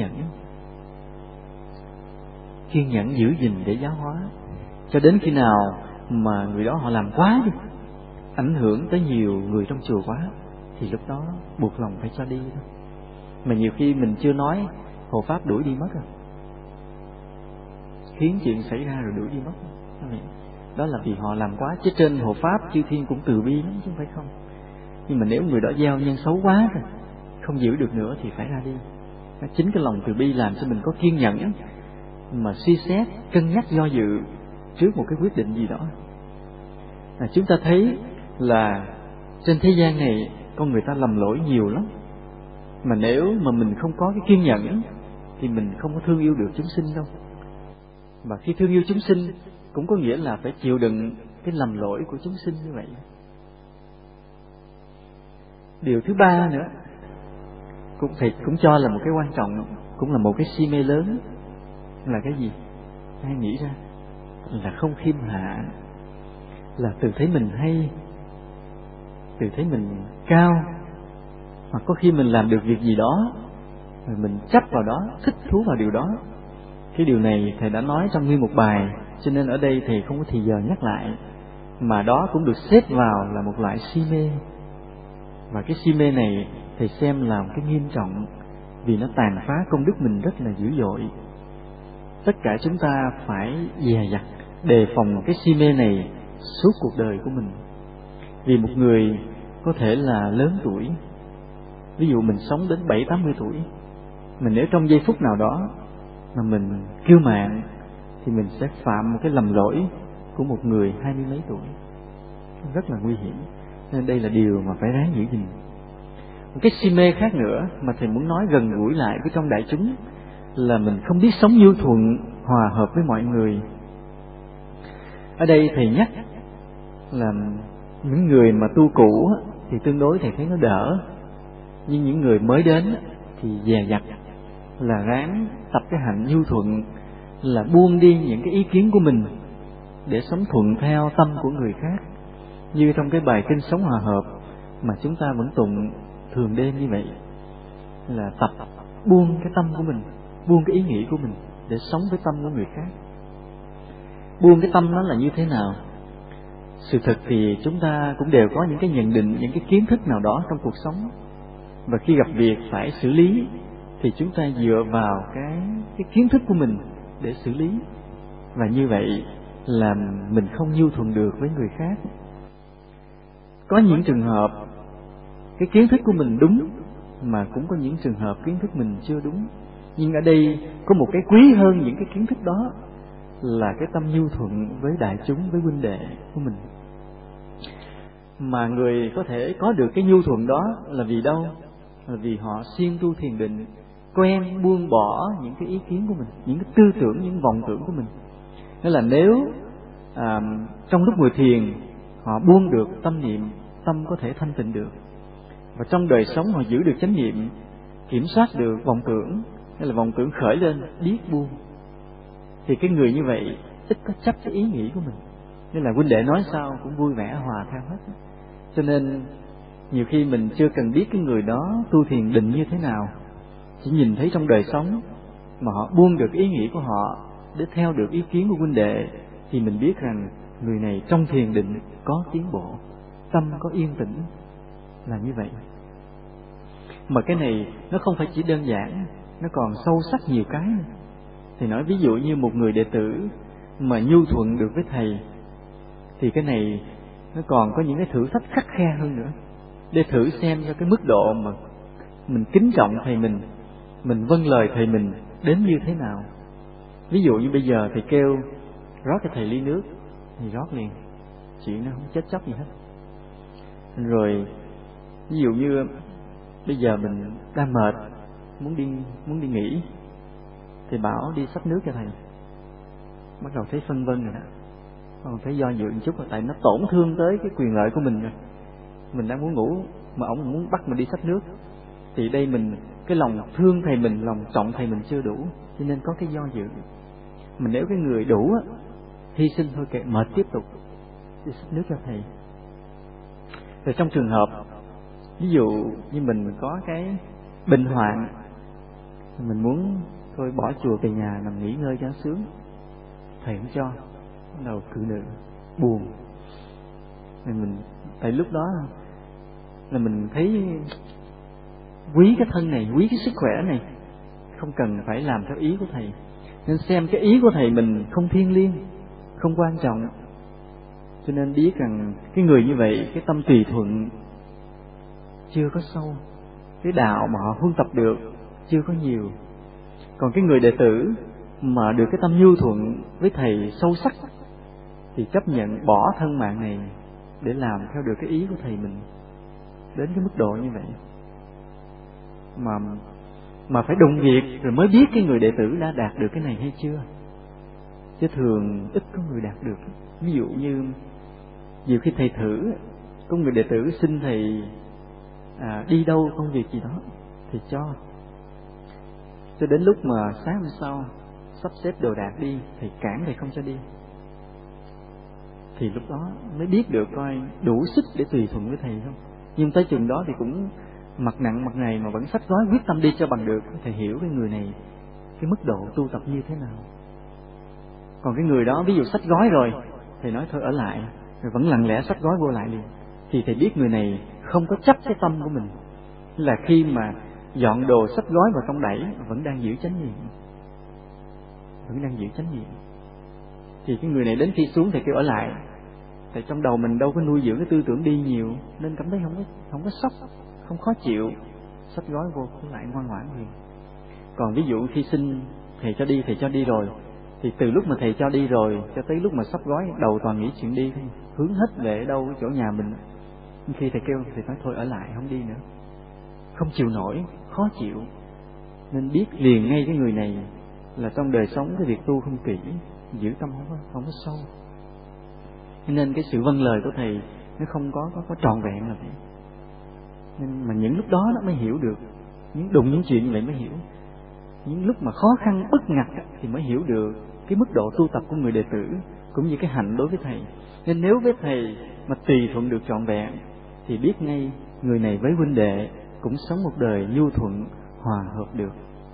nhẫn giữ gìn để giáo hóa, cho đến khi nào mà người đó họ làm quá đi, ảnh hưởng tới nhiều người trong chùa quá, thì lúc đó buộc lòng phải cho đi thôi. Mà nhiều khi mình chưa nói, hộ pháp đuổi đi mất rồi, khiến chuyện xảy ra rồi đuổi đi mất. Đó là vì họ làm quá, chứ trên hộ pháp chư thiên cũng từ bi lắm chứ không phải không. Nhưng mà nếu người đó gieo nhân xấu quá rồi, không giữ được nữa thì phải ra đi. Chính cái lòng từ bi làm cho mình có kiên nhẫn mà suy xét, cân nhắc, do dự trước một cái quyết định gì đó. Chúng ta thấy là trên thế gian này con người ta lầm lỗi nhiều lắm, mà nếu mà mình không có cái kiên nhẫn thì mình không có thương yêu được chúng sinh đâu. Và khi thương yêu chúng sinh cũng có nghĩa là phải chịu đựng cái lầm lỗi của chúng sinh như vậy. Điều thứ ba nữa cũng cho là một cái quan trọng, cũng là một cái si mê lớn, là cái gì? Ai nghĩ ra? Là không khiêm hạ, là tự thấy mình hay, tự thấy mình cao, hoặc có khi mình làm được việc gì đó rồi mình chấp vào đó, thích thú vào điều đó. Cái điều này thầy đã nói trong nguyên một bài, cho nên ở đây thầy không có thì giờ nhắc lại, mà đó cũng được xếp vào là một loại si mê. Và cái si mê này thầy xem là một cái nghiêm trọng, vì nó tàn phá công đức mình rất là dữ dội. Tất cả chúng ta phải dè dặt đề phòng cái si mê này suốt cuộc đời của mình. Vì một người có thể là lớn tuổi, ví dụ mình sống đến 70-80 tuổi, mình nếu trong giây phút nào đó mà mình kiêu mạn thì mình sẽ phạm một cái lầm lỗi của một người 20 mấy tuổi, rất là nguy hiểm. Nên đây là điều mà phải ráng giữ gìn. Một cái si mê khác nữa mà thầy muốn nói gần gũi lại với trong đại chúng là mình không biết sống nhu thuận, hòa hợp với mọi người. Ở đây thầy nhắc là những người mà tu cũ thì tương đối thầy thấy nó đỡ, nhưng những người mới đến thì dè dặt, là ráng tập cái hạnh nhu thuận, là buông đi những cái ý kiến của mình để sống thuận theo tâm của người khác. Như trong cái bài kinh Sống Hòa Hợp mà chúng ta vẫn tụng thường đêm như vậy, là tập buông cái tâm của mình, buông cái ý nghĩ của mình để sống với tâm của người khác. Buông cái tâm đó là như thế nào? Sự thật thì chúng ta cũng đều có những cái nhận định, những cái kiến thức nào đó trong cuộc sống, và khi gặp việc phải xử lý thì chúng ta dựa vào cái kiến thức của mình để xử lý, và như vậy là mình không nhu thuận được với người khác. Có những trường hợp cái kiến thức của mình đúng, mà cũng có những trường hợp kiến thức mình chưa đúng. Nhưng ở đây có một cái quý hơn những cái kiến thức đó, là cái tâm nhu thuận với đại chúng, với huynh đệ của mình. Mà người có thể có được cái nhu thuận đó là vì đâu? Là vì họ siêng tu thiền định, quen buông bỏ những cái ý kiến của mình, những cái tư tưởng, những vọng tưởng của mình. Nên là nếu trong lúc ngồi thiền họ buông được tâm niệm, tâm có thể thanh tịnh được. Và trong đời sống họ giữ được chánh niệm, kiểm soát được vọng tưởng, hay là vọng tưởng khởi lên biết buông, thì cái người như vậy ít có chấp cái ý nghĩ của mình. Nên là huynh đệ nói sao cũng vui vẻ hòa theo hết. Cho nên nhiều khi mình chưa cần biết cái người đó tu thiền định như thế nào, chỉ nhìn thấy trong đời sống mà họ buông được ý nghĩ của họ để theo được ý kiến của huynh đệ, thì mình biết rằng người này trong thiền định có tiến bộ, tâm có yên tĩnh, là như vậy. Mà cái này nó không phải chỉ đơn giản, nó còn sâu sắc nhiều cái. Thì nói ví dụ như một người đệ tử mà nhu thuận được với thầy, thì cái này nó còn có những cái thử thách khắt khe hơn nữa, để thử xem cho cái mức độ mà mình kính trọng thầy mình vâng lời thầy mình đến như thế nào. Ví dụ như bây giờ thầy kêu rót cho thầy ly nước thì rót liền, chuyện nó không chết chóc gì hết. Rồi ví dụ như bây giờ mình đang mệt, muốn đi nghỉ, thì bảo đi xách nước cho thầy, bắt đầu thấy phân vân rồi đó, còn thấy do dự một chút rồi, tại nó tổn thương tới cái quyền lợi của mình rồi. Mình đang muốn ngủ mà ổng muốn bắt mình đi xách nước, thì đây mình cái lòng thương thầy mình, lòng trọng thầy mình chưa đủ, cho nên có cái do dự. Mà nếu cái người đủ á, hy sinh thôi kệ, mệt tiếp tục đi xách nước cho thầy. Rồi trong trường hợp ví dụ như mình có cái bệnh hoạn, mình muốn thôi bỏ chùa về nhà nằm nghỉ ngơi cho sướng, thầy không cho, bắt đầu cự nữ buồn. Mình tại lúc đó là mình thấy quý cái thân này, quý cái sức khỏe này, không cần phải làm theo ý của thầy. Nên xem cái ý của thầy mình không thiêng liêng, không quan trọng. Cho nên biết rằng cái người như vậy, cái tâm tùy thuận chưa có sâu, cái đạo mà họ huân tập được chưa có nhiều. Còn cái người đệ tử mà được cái tâm nhu thuận với thầy sâu sắc thì chấp nhận bỏ thân mạng này để làm theo được cái ý của thầy mình, đến cái mức độ như vậy. Mà phải đụng việc rồi mới biết cái người đệ tử đã đạt được cái này hay chưa. Chứ thường ít có người đạt được. Ví dụ như nhiều khi thầy thử, có người đệ tử xin thầy đi đâu công việc gì đó, thì cho đến lúc mà sáng hôm sau sắp xếp đồ đạc đi, thầy cản thầy không cho đi. Thì lúc đó mới biết được coi đủ sức để tùy thuận với thầy không. Nhưng tới chừng đó thì cũng mặt nặng mặt này mà vẫn xách gói quyết tâm đi cho bằng được. Thầy hiểu cái người này cái mức độ tu tập như thế nào. Còn cái người đó ví dụ xách gói rồi, thầy nói thôi ở lại, rồi vẫn lặng lẽ xách gói vô lại liền, thì thầy biết người này không có chấp cái tâm của mình, là khi mà dọn đồ xách gói vào trong đẩy vẫn đang giữ chánh niệm, thì cái người này đến khi xuống thầy kêu ở lại. Tại trong đầu mình đâu có nuôi dưỡng cái tư tưởng đi nhiều, nên cảm thấy không có sốc, không khó chịu, xách gói vô cũng lại ngoan ngoãn liền. Còn ví dụ khi xin thầy cho đi rồi, thì từ lúc mà thầy cho đi rồi cho tới lúc mà sắp gói, đầu toàn nghĩ chuyện đi, hướng hết về đâu chỗ nhà mình. Khi thầy kêu thì nói thôi ở lại không đi nữa, không chịu nổi, khó chịu. Nên biết liền ngay cái người này là trong đời sống cái việc tu không kỹ, giữ tâm không có sâu. Nên cái sự vâng lời của thầy nó không có trọn vẹn là vậy. Nên mà những lúc đó nó mới hiểu được, đụng những chuyện vậy mới hiểu. Những lúc mà khó khăn bất ngặt thì mới hiểu được cái mức độ tu tập của người đệ tử, cũng như cái hạnh đối với thầy. Nên nếu với thầy mà tùy thuận được trọn vẹn thì biết ngay người này với huynh đệ cũng sống một đời nhu thuận, hòa hợp được.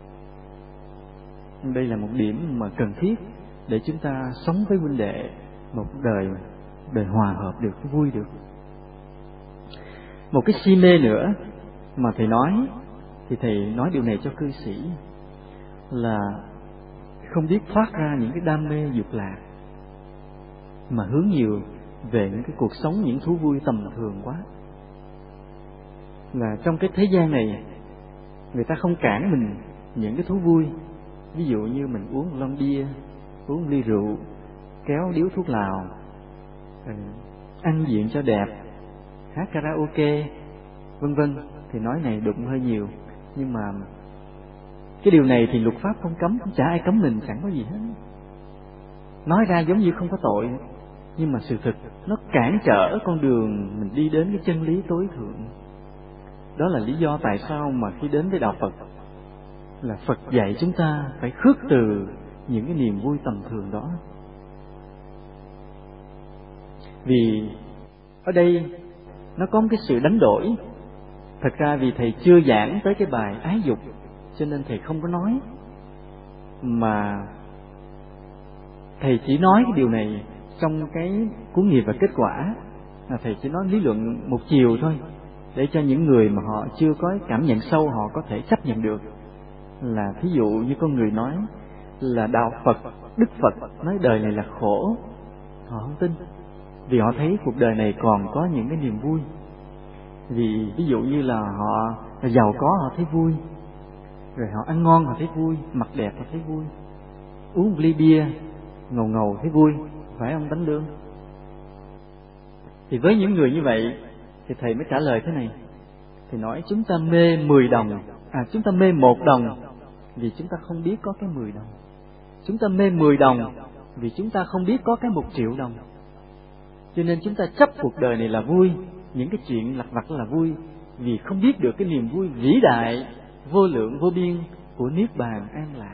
Đây là một điểm mà cần thiết để chúng ta sống với huynh đệ một đời hòa hợp được, vui được. Một cái si mê nữa mà thầy nói, thì thầy nói điều này cho cư sĩ là không biết thoát ra những cái đam mê dục lạc, mà hướng nhiều về những cái cuộc sống, những thú vui tầm thường quá. Là trong cái thế gian này người ta không cản mình những cái thú vui, ví dụ như mình uống lon bia, uống ly rượu, kéo điếu thuốc lào, ăn diện cho đẹp, hát karaoke, vân vân. Thì nói này đụng hơi nhiều, nhưng mà cái điều này thì luật pháp không cấm, chả ai cấm mình, chẳng có gì hết. Nói ra giống như không có tội, nhưng mà sự thực nó cản trở con đường mình đi đến cái chân lý tối thượng. Đó là lý do tại sao mà khi đến với đạo Phật là Phật dạy chúng ta phải khước từ những cái niềm vui tầm thường đó. Vì ở đây nó có một cái sự đánh đổi. Thật ra vì thầy chưa giảng tới cái bài ái dục, cho nên thầy không có nói, mà thầy chỉ nói cái điều này trong cái cuốn Nghiệp và Kết Quả. Thầy chỉ nói lý luận một chiều thôi, để cho những người mà họ chưa có cảm nhận sâu họ có thể chấp nhận được. Là thí dụ như có người nói là đạo Phật, Đức Phật nói đời này là khổ, họ không tin, vì họ thấy cuộc đời này còn có những cái niềm vui. Vì ví dụ như là họ giàu có họ thấy vui, rồi họ ăn ngon họ thấy vui, mặc đẹp họ thấy vui, uống một ly bia ngầu ngầu thấy vui, phải ông Tánh Lương? Thì với những người như vậy thì thầy mới trả lời thế này. Thì nói chúng ta mê 10 đồng, chúng ta mê 1 đồng vì chúng ta không biết có cái 10 đồng. Chúng ta mê 10 đồng vì chúng ta không biết có cái 1 triệu đồng. Cho nên chúng ta chấp cuộc đời này là vui, những cái chuyện lặt vặt là vui, vì không biết được cái niềm vui vĩ đại, vô lượng vô biên của Niết Bàn an lạc.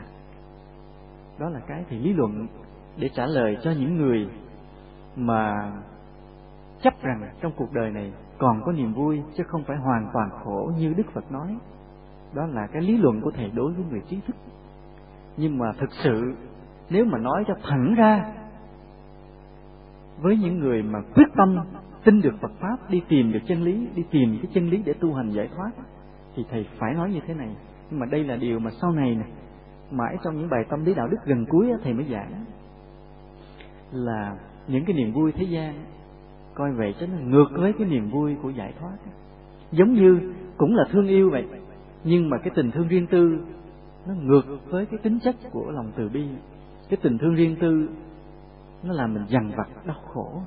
Đó là cái thì lý luận để trả lời cho những người mà chấp rằng trong cuộc đời này còn có niềm vui, chứ không phải hoàn toàn khổ như Đức Phật nói. Đó là cái lý luận của thầy đối với người trí thức. Nhưng mà thực sự nếu mà nói cho thẳng ra với những người mà quyết tâm tin được Phật Pháp, đi tìm được chân lý, đi tìm cái chân lý để tu hành giải thoát, thì thầy phải nói như thế này. Nhưng mà đây là điều mà sau này này, mãi trong những bài tâm lý đạo đức gần cuối thầy mới giảng, là những cái niềm vui thế gian coi vậy cho nó ngược với cái niềm vui của giải thoát. Giống như cũng là thương yêu vậy, nhưng mà cái tình thương riêng tư nó ngược với cái tính chất của lòng từ bi. Cái tình thương riêng tư nó làm mình dằn vặt đau khổ,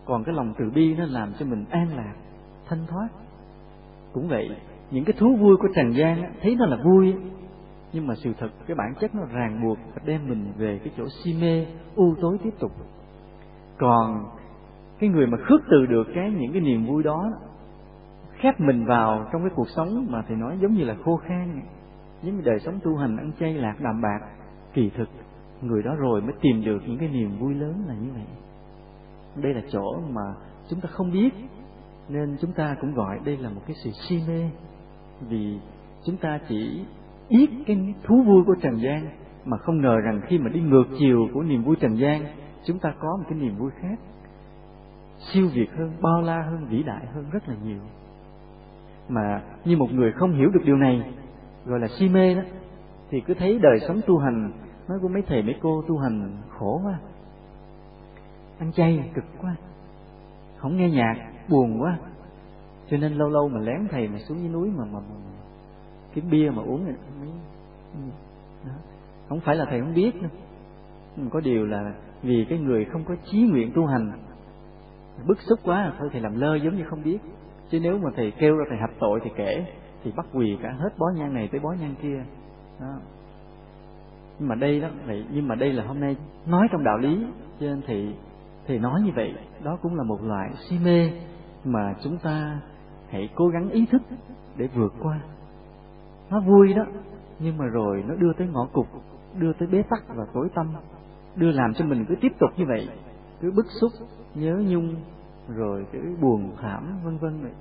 Còn cái lòng từ bi nó làm cho mình an lạc, thanh thoát. Cũng vậy, những cái thú vui của trần gian thấy nó là vui, nhưng mà sự thật cái bản chất nó ràng buộc và đem mình về cái chỗ si mê u tối tiếp tục. Còn cái người mà khước từ được những cái niềm vui đó, khép mình vào trong cái cuộc sống mà thầy nói giống như là khô khan, giống như đời sống tu hành ăn chay lạc đạm bạc, kỳ thực người đó rồi mới tìm được những cái niềm vui lớn là như vậy. Đây là chỗ mà chúng ta không biết, nên chúng ta cũng gọi đây là một cái sự si mê. Vì chúng ta chỉ biết cái thú vui của trần gian, mà không ngờ rằng khi mà đi ngược chiều của niềm vui trần gian, chúng ta có một cái niềm vui khác, siêu việt hơn, bao la hơn, vĩ đại hơn rất là nhiều. Mà như một người không hiểu được điều này, gọi là si mê đó, thì cứ thấy đời sống tu hành, nói của mấy thầy mấy cô tu hành khổ quá, ăn chay cực quá, không nghe nhạc buồn quá, cho nên lâu lâu mà lén thầy mà xuống dưới núi mà cái bia mà uống này đó. Không phải là thầy không biết nữa, nhưng có điều là vì cái người không có chí nguyện tu hành, bức xúc quá thôi thầy làm lơ giống như không biết. Chứ nếu mà thầy kêu ra thầy hạch tội thì kể, thì bắt quỳ cả hết bó nhang này tới bó nhang kia đó. Nhưng mà đây là hôm nay nói trong đạo lý, cho nên thầy nói như vậy. Đó cũng là một loại si mê mà chúng ta hãy cố gắng ý thức để vượt qua. Nó vui đó, nhưng mà rồi nó đưa tới ngõ cụt, đưa tới bế tắc và tối tăm, đưa làm cho mình cứ tiếp tục như vậy, cứ bức xúc, nhớ nhung, rồi cứ buồn thảm vân vân vậy.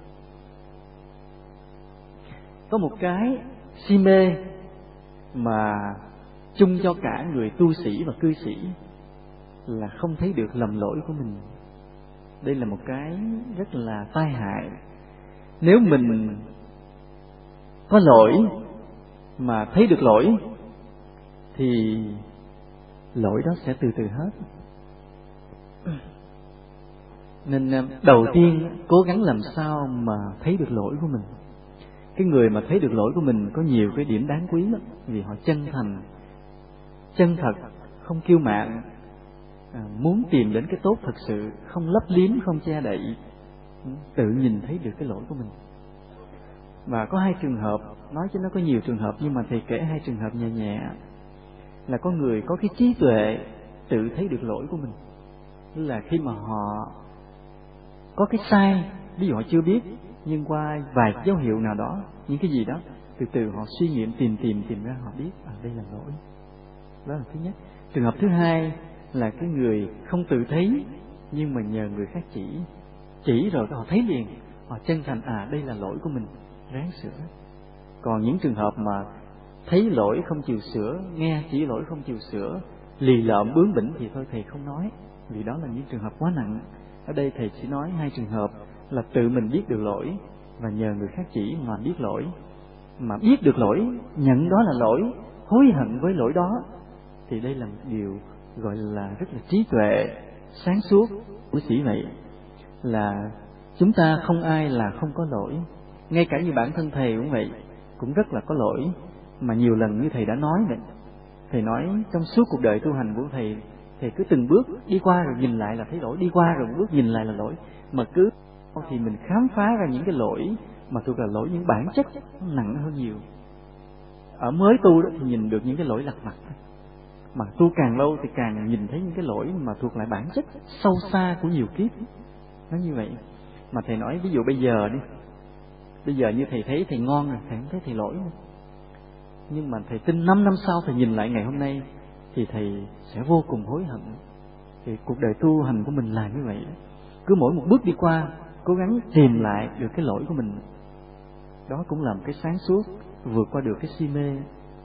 Có một cái si mê mà chung cho cả người tu sĩ và cư sĩ là không thấy được lầm lỗi của mình. Đây là một cái rất là tai hại. Nếu mình có lỗi mà thấy được lỗi thì lỗi đó sẽ từ từ hết. Nên đầu tiên cố gắng làm sao mà thấy được lỗi của mình. Cái người mà thấy được lỗi của mình có nhiều cái điểm đáng quý lắm, vì họ chân thành, chân thật, không kiêu mạn, muốn tìm đến cái tốt thật sự, không lấp liếm, không che đậy, tự nhìn thấy được cái lỗi của mình. Và có hai trường hợp, nói chứ nó có nhiều trường hợp, nhưng mà thầy kể hai trường hợp nhẹ nhẹ. Là có người có cái trí tuệ tự thấy được lỗi của mình, là khi mà họ có cái sai, ví dụ họ chưa biết, nhưng qua vài dấu hiệu nào đó, những cái gì đó, từ từ họ suy nghiệm tìm ra, họ biết đây là lỗi. Đó là thứ nhất. Trường hợp thứ hai là cái người không tự thấy, nhưng mà nhờ người khác chỉ rồi họ thấy liền, họ chân thành đây là lỗi của mình, ráng sửa. Còn những trường hợp mà thấy lỗi không chịu sửa, nghe chỉ lỗi không chịu sửa, lì lợm bướng bỉnh thì thôi thầy không nói, vì đó là những trường hợp quá nặng. Ở đây thầy chỉ nói hai trường hợp là tự mình biết được lỗi và nhờ người khác chỉ mà biết lỗi. Mà biết được lỗi, nhận đó là lỗi, hối hận với lỗi đó, thì đây là một điều gọi là rất là trí tuệ, sáng suốt của sĩ vậy. Là chúng ta không ai là không có lỗi, ngay cả như bản thân thầy cũng vậy, cũng rất là có lỗi. Mà nhiều lần như thầy đã nói vậy, thầy nói trong suốt cuộc đời tu hành của thầy cứ từng bước đi qua rồi nhìn lại là thấy lỗi, đi qua rồi một bước nhìn lại là lỗi, mà cứ thì mình khám phá ra những cái lỗi mà thuộc là lỗi những bản chất nó nặng hơn nhiều. Ở mới tu đó thì nhìn được những cái lỗi lặt vặt, mà tu càng lâu thì càng nhìn thấy những cái lỗi mà thuộc lại bản chất sâu xa của nhiều kiếp. Nó như vậy. Mà thầy nói ví dụ bây giờ như thầy thấy thầy ngon rồi, thầy không thấy thầy lỗi nữa. Nhưng mà thầy tin 5 năm sau thầy nhìn lại ngày hôm nay thì thầy sẽ vô cùng hối hận. Thì cuộc đời tu hành của mình là như vậy đó. Cứ mỗi một bước đi qua cố gắng tìm lại được cái lỗi của mình. Đó cũng là một cái sáng suốt, vượt qua được cái si mê.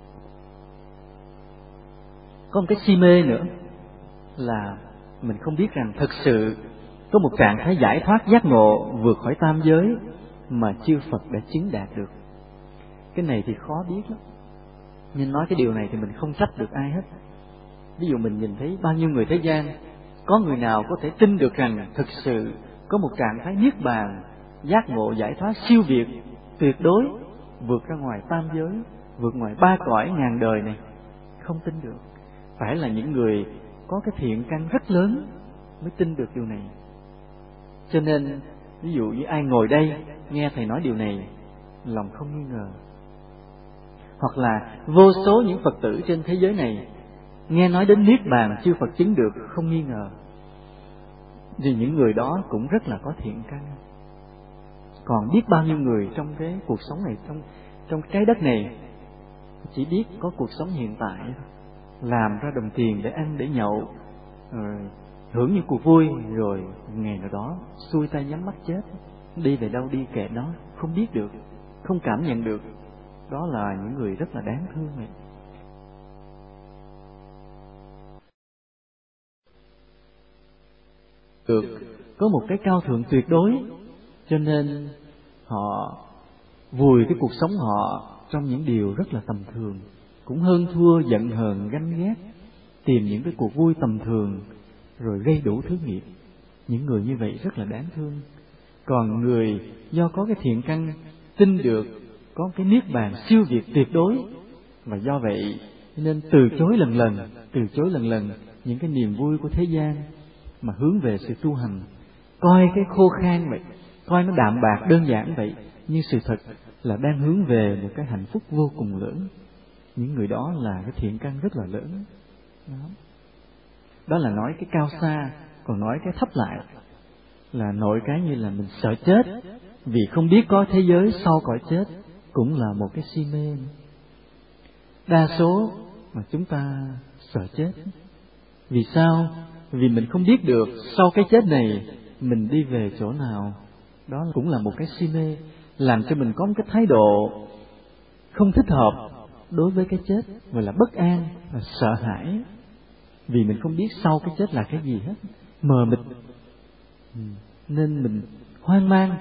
Có một cái si mê nữa là mình không biết rằng thực sự có một trạng thái giải thoát giác ngộ vượt khỏi tam giới mà chư Phật đã chứng đạt được. Cái này thì khó biết lắm, nhưng nói cái điều này thì mình không trách được ai hết. Ví dụ mình nhìn thấy bao nhiêu người thế gian, có người nào có thể tin được rằng thực sự có một trạng thái niết bàn, giác ngộ giải thoát siêu việt, tuyệt đối, vượt ra ngoài tam giới, vượt ngoài ba cõi ngàn đời này? Không tin được. Phải là những người có cái thiện căn rất lớn mới tin được điều này. Cho nên ví dụ như ai ngồi đây nghe thầy nói điều này, lòng không nghi ngờ. Hoặc là vô số những Phật tử trên thế giới này nghe nói đến Niết Bàn chư Phật chứng được, không nghi ngờ. Vì những người đó cũng rất là có thiện căn. Còn biết bao nhiêu người trong cái cuộc sống này, trong trái đất này, chỉ biết có cuộc sống hiện tại, làm ra đồng tiền để ăn để nhậu, rồi hưởng những cuộc vui, rồi ngày nào đó xuôi tay nhắm mắt chết, đi về đâu đi kệ đó, không biết được, không cảm nhận được. Đó là những người rất là đáng thương vậy. Được có một cái cao thượng tuyệt đối, cho nên họ vùi cái cuộc sống họ trong những điều rất là tầm thường, cũng hơn thua giận hờn ganh ghét, tìm những cái cuộc vui tầm thường rồi gây đủ thứ nghiệp. Những người như vậy rất là đáng thương. Còn người do có cái thiện căn, tin được có cái niết bàn siêu việt tuyệt đối, và do vậy nên từ chối lần lần những cái niềm vui của thế gian, mà hướng về sự tu hành, coi cái khô khan vậy, coi nó đạm bạc đơn giản vậy, nhưng sự thật là đang hướng về một cái hạnh phúc vô cùng lớn. Những người đó là cái thiện căn rất là lớn. Đó là nói cái cao xa. Còn nói cái thấp lại là nội cái như là mình sợ chết, vì không biết có thế giới sau cõi chết, cũng là một cái si mê. Đa số mà chúng ta sợ chết. Vì sao? Vì mình không biết được sau cái chết này mình đi về chỗ nào. Đó cũng là một cái si mê, làm cho mình có một cái thái độ không thích hợp đối với cái chết, gọi là bất an và sợ hãi. Vì mình không biết sau cái chết là cái gì hết, mờ mịt, nên mình hoang mang.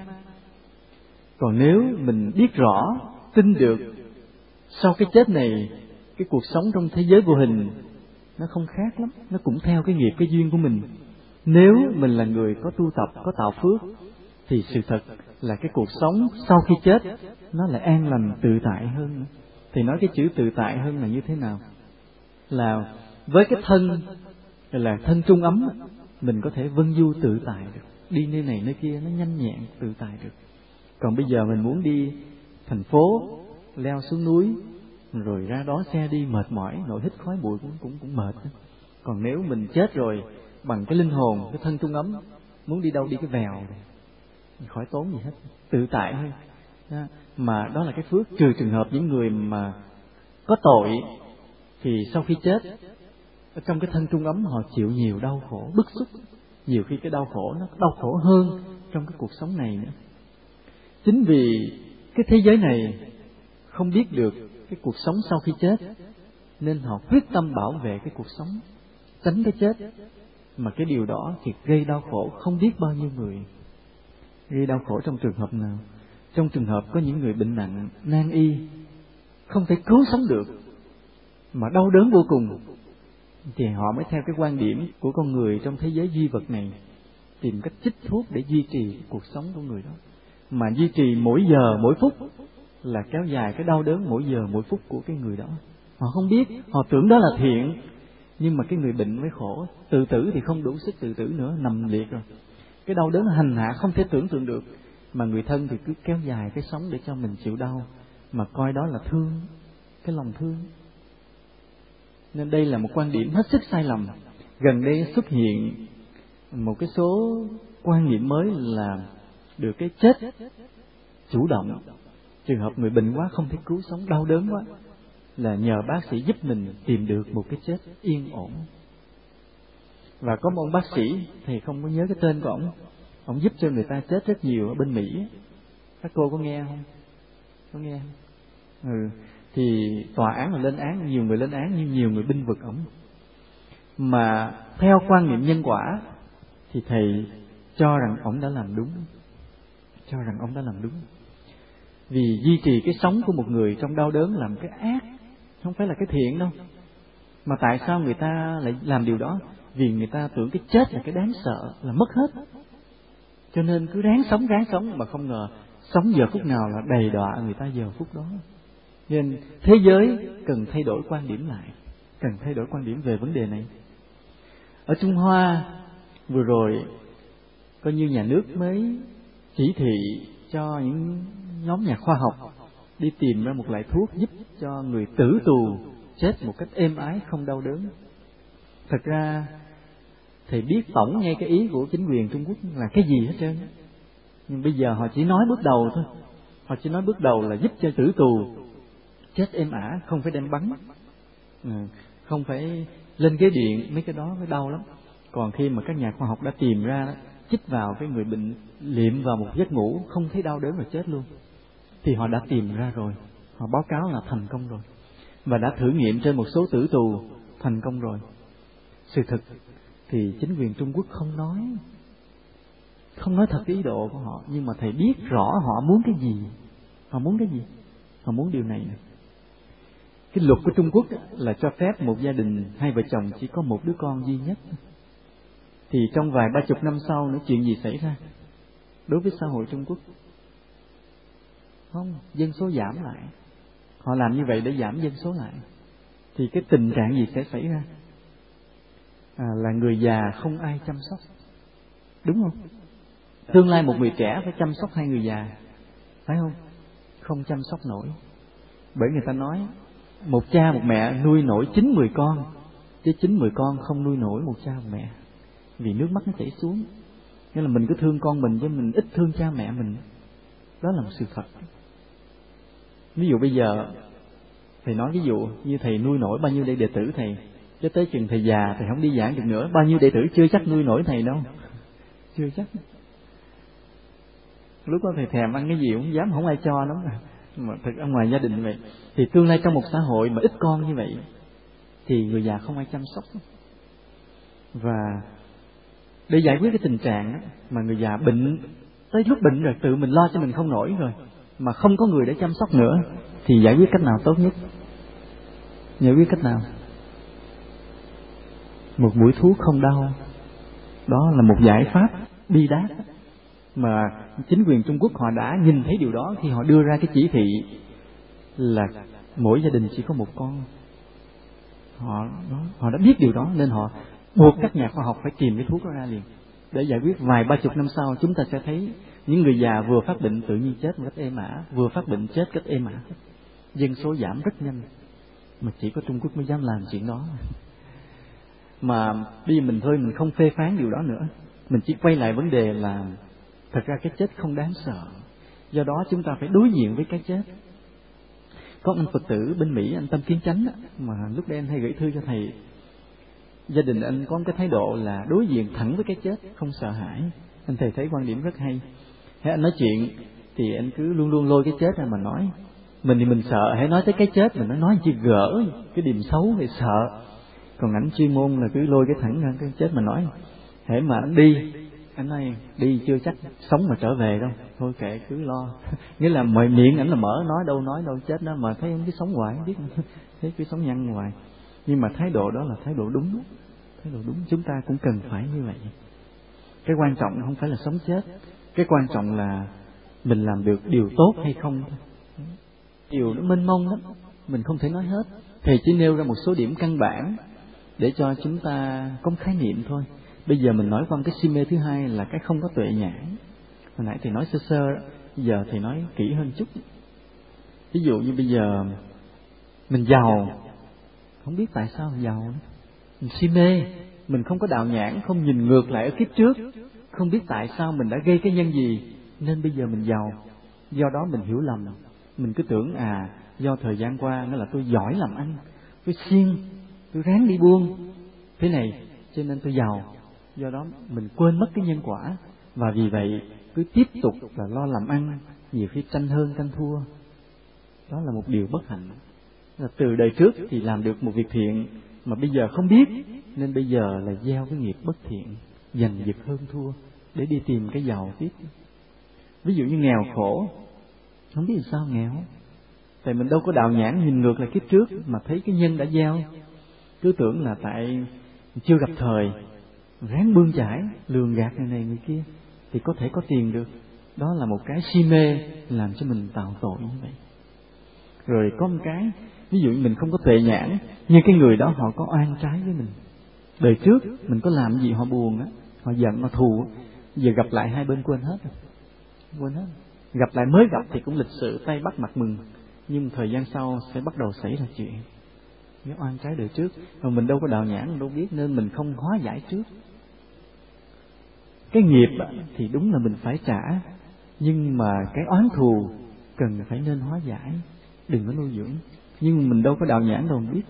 Còn nếu mình biết rõ, tin được sau cái chết này, cái cuộc sống trong thế giới vô hình nó không khác lắm, nó cũng theo cái nghiệp, cái duyên của mình. Nếu mình là người có tu tập, có tạo phước, thì sự thật là cái cuộc sống sau khi chết nó lại an lành, tự tại hơn. Thì nói cái chữ tự tại hơn là như thế nào? Là với cái thân là thân trung ấm, mình có thể vân du tự tại được, đi nơi này nơi kia nó nhanh nhẹn tự tại được. Còn bây giờ mình muốn đi thành phố, leo xuống núi, rồi ra đó xe đi mệt mỏi, nổi hít khói bụi cũng mệt. Còn nếu mình chết rồi, bằng cái linh hồn, cái thân trung ấm, muốn đi đâu đi cái vèo, khỏi tốn gì hết, tự tại hơn. Mà đó là cái phước, trừ trường hợp những người mà có tội, thì sau khi chết, ở trong cái thân trung ấm họ chịu nhiều đau khổ, bức xúc. Nhiều khi cái đau khổ nó đau khổ hơn trong cái cuộc sống này nữa. Chính vì cái thế giới này không biết được cái cuộc sống sau khi chết, nên họ quyết tâm bảo vệ cái cuộc sống, tránh cái chết. Mà cái điều đó thì gây đau khổ không biết bao nhiêu người. Gây đau khổ trong trường hợp nào? Trong trường hợp có những người bệnh nặng, nan y, không thể cứu sống được, mà đau đớn vô cùng, thì họ mới theo cái quan điểm của con người trong thế giới duy vật này, tìm cách chích thuốc để duy trì cuộc sống của người đó. Mà duy trì mỗi giờ mỗi phút là kéo dài cái đau đớn mỗi giờ mỗi phút của cái người đó. Họ không biết, họ tưởng đó là thiện, nhưng mà cái người bệnh mới khổ. Tự tử thì không đủ sức tự tử nữa, nằm liệt rồi. Cái đau đớn hành hạ không thể tưởng tượng được, mà người thân thì cứ kéo dài cái sống để cho mình chịu đau, mà coi đó là thương, cái lòng thương. Nên đây là một quan điểm hết sức sai lầm. Gần đây xuất hiện một cái số quan niệm mới là được cái chết chủ động. Trường hợp người bệnh quá không thể cứu sống, đau đớn quá, là nhờ bác sĩ giúp mình tìm được một cái chết yên ổn. Và có một ông bác sĩ, thầy không có nhớ cái tên của ông giúp cho người ta chết rất nhiều ở bên Mỹ. Các cô có nghe không? Có nghe không? Thì tòa án là lên án, nhiều người lên án nhưng nhiều người binh vực ổng. Mà theo quan niệm nhân quả thì thầy cho rằng ổng đã làm đúng. Vì duy trì cái sống của một người trong đau đớn làm cái ác, không phải là cái thiện đâu. Mà tại sao người ta lại làm điều đó? Vì người ta tưởng cái chết là cái đáng sợ, là mất hết. Cho nên cứ ráng sống, mà không ngờ sống giờ phút nào là đầy đọa người ta giờ phút đó. Nên thế giới cần thay đổi quan điểm lại, cần thay đổi quan điểm về vấn đề này. Ở Trung Hoa vừa rồi coi như nhà nước mới chỉ thị cho những nhóm nhà khoa học đi tìm ra một loại thuốc giúp cho người tử tù chết một cách êm ái không đau đớn. Thật ra thầy biết tổng nghe cái ý của chính quyền Trung Quốc là cái gì hết trơn, nhưng bây giờ họ chỉ nói bước đầu thôi. Họ chỉ nói bước đầu là giúp cho tử tù chết êm ả, không phải đem bắn, không phải lên ghế điện, mấy cái đó mới đau lắm. Còn khi mà các nhà khoa học đã tìm ra đó, chích vào cái người bệnh liệm vào một giấc ngủ không thấy đau đớn rồi chết luôn, thì họ đã tìm ra rồi, họ báo cáo là thành công rồi, và đã thử nghiệm trên một số tử tù thành công rồi. Sự thật thì chính quyền Trung Quốc không nói thật cái ý đồ của họ, nhưng mà thầy biết rõ họ muốn cái gì. Họ muốn cái gì? Họ muốn điều này. Cái luật của Trung Quốc là cho phép một gia đình hai vợ chồng chỉ có một đứa con duy nhất. Thì trong vài 30 năm sau nữa chuyện gì xảy ra đối với xã hội Trung Quốc? Không, dân số giảm lại. Họ làm như vậy để giảm dân số lại. Thì cái tình trạng gì sẽ xảy ra? Là người già không ai chăm sóc, đúng không? Tương lai một người trẻ phải chăm sóc hai người già, phải không? Không chăm sóc nổi. Bởi người ta nói một cha một mẹ nuôi nổi 9-10 con, chứ 9-10 con không nuôi nổi một cha một mẹ, vì nước mắt nó chảy xuống. Nên là mình cứ thương con mình chứ mình ít thương cha mẹ mình. Đó là một sự thật. Ví dụ bây giờ thầy nói ví dụ như thầy nuôi nổi bao nhiêu đệ tử thầy, chứ tới chừng thầy già thầy không đi giảng được nữa, bao nhiêu đệ tử chưa chắc nuôi nổi thầy đâu, chưa chắc. Lúc đó thầy thèm ăn cái gì cũng dám, không ai cho lắm mà thực ở ngoài gia đình như vậy. Thì tương lai trong một xã hội mà ít con như vậy thì người già không ai chăm sóc. Và để giải quyết cái tình trạng mà người già bệnh, tới lúc bệnh rồi tự mình lo cho mình không nổi rồi mà không có người để chăm sóc nữa, thì giải quyết cách nào tốt nhất? Giải quyết cách nào? Một mũi thuốc không đau. Đó là một giải pháp bi đát mà chính quyền Trung Quốc họ đã nhìn thấy điều đó khi họ đưa ra cái chỉ thị là mỗi gia đình chỉ có một con. Họ đã biết điều đó nên họ buộc các nhà khoa học phải tìm cái thuốc đó ra liền để giải quyết. Vài 30 năm sau chúng ta sẽ thấy những người già vừa phát bệnh tự nhiên chết một cách êm ả, vừa phát bệnh chết cách êm ả. Dân số giảm rất nhanh, mà chỉ có Trung Quốc mới dám làm chuyện đó. Mà bây giờ mình thôi, mình không phê phán điều đó nữa, mình chỉ quay lại vấn đề là thật ra cái chết không đáng sợ, do đó chúng ta phải đối diện với cái chết. Có anh Phật tử bên Mỹ, anh Tâm Kiến Chánh mà lúc đây anh hay gửi thư cho thầy, gia đình anh có một cái thái độ là đối diện thẳng với cái chết, không sợ hãi. Anh thầy thấy quan điểm rất hay. Thế anh nói chuyện thì anh cứ luôn luôn lôi cái chết ra mà nói. Mình thì mình sợ, hãy nói tới cái chết mình nói chi gỡ cái điềm xấu thì sợ. Còn ảnh chuyên môn là cứ lôi cái thẳng ra cái chết mà nói. Hễ mà anh đi, anh nói đi chưa chắc sống mà trở về đâu, thôi kệ cứ lo. Nghĩa là mọi miệng ảnh là mở, nói đâu chết đó, mà thấy anh cứ sống hoài, biết thấy cứ sống nhăn hoài. Nhưng mà thái độ đó là thái độ đúng, thái độ đúng. Chúng ta cũng cần phải như vậy. Cái quan trọng không phải là sống chết, cái quan trọng là mình làm được điều tốt hay không. Điều nó mênh mông lắm, mình không thể nói hết. Thầy chỉ nêu ra một số điểm căn bản để cho chúng ta có khái niệm thôi. Bây giờ mình nói qua cái si mê thứ hai là cái không có tuệ nhãn. Hồi nãy thầy nói sơ sơ, giờ thầy nói kỹ hơn chút. Ví dụ như bây giờ mình giàu, không biết tại sao giàu, mình si mê, mình không có đạo nhãn, không nhìn ngược lại ở kiếp trước, không biết tại sao mình đã gây cái nhân gì nên bây giờ mình giàu. Do đó mình hiểu lầm, mình cứ tưởng do thời gian qua nó là tôi giỏi làm ăn, tôi siêng, tôi ráng đi buôn thế này cho nên tôi giàu. Do đó mình quên mất cái nhân quả, và vì vậy cứ tiếp tục là lo làm ăn, nhiều khi tranh hơn tranh thua. Đó là một điều bất hạnh. Là từ đời trước thì làm được một việc thiện mà bây giờ không biết, nên bây giờ là gieo cái nghiệp bất thiện, giành giật hơn thua để đi tìm cái giàu tiếp. Ví dụ như nghèo khổ, không biết sao nghèo, tại mình đâu có đạo nhãn nhìn ngược lại kiếp trước mà thấy cái nhân đã gieo, cứ tưởng là tại chưa gặp thời, ráng bươn chải, lường gạt này người kia thì có thể có tiền được. Đó là một cái si mê làm cho mình tạo tội như vậy. Rồi có một cái, ví dụ như mình không có tuệ nhãn, nhưng cái người đó họ có oan trái với mình. Đời trước mình có làm gì họ buồn á, họ giận, họ thù, Giờ gặp lại hai bên quên hết rồi. Quên hết. Gặp lại mới gặp thì cũng lịch sự tay bắt mặt mừng, nhưng thời gian sau sẽ bắt đầu xảy ra chuyện cái oan trái đời trước, mà mình đâu có đạo nhãn, mình đâu biết, nên mình không hóa giải trước. Cái nghiệp thì đúng là mình phải trả, nhưng mà cái oán thù cần phải nên hóa giải, đừng có nuôi dưỡng. Nhưng mình đâu có đạo nhãn đâu biết.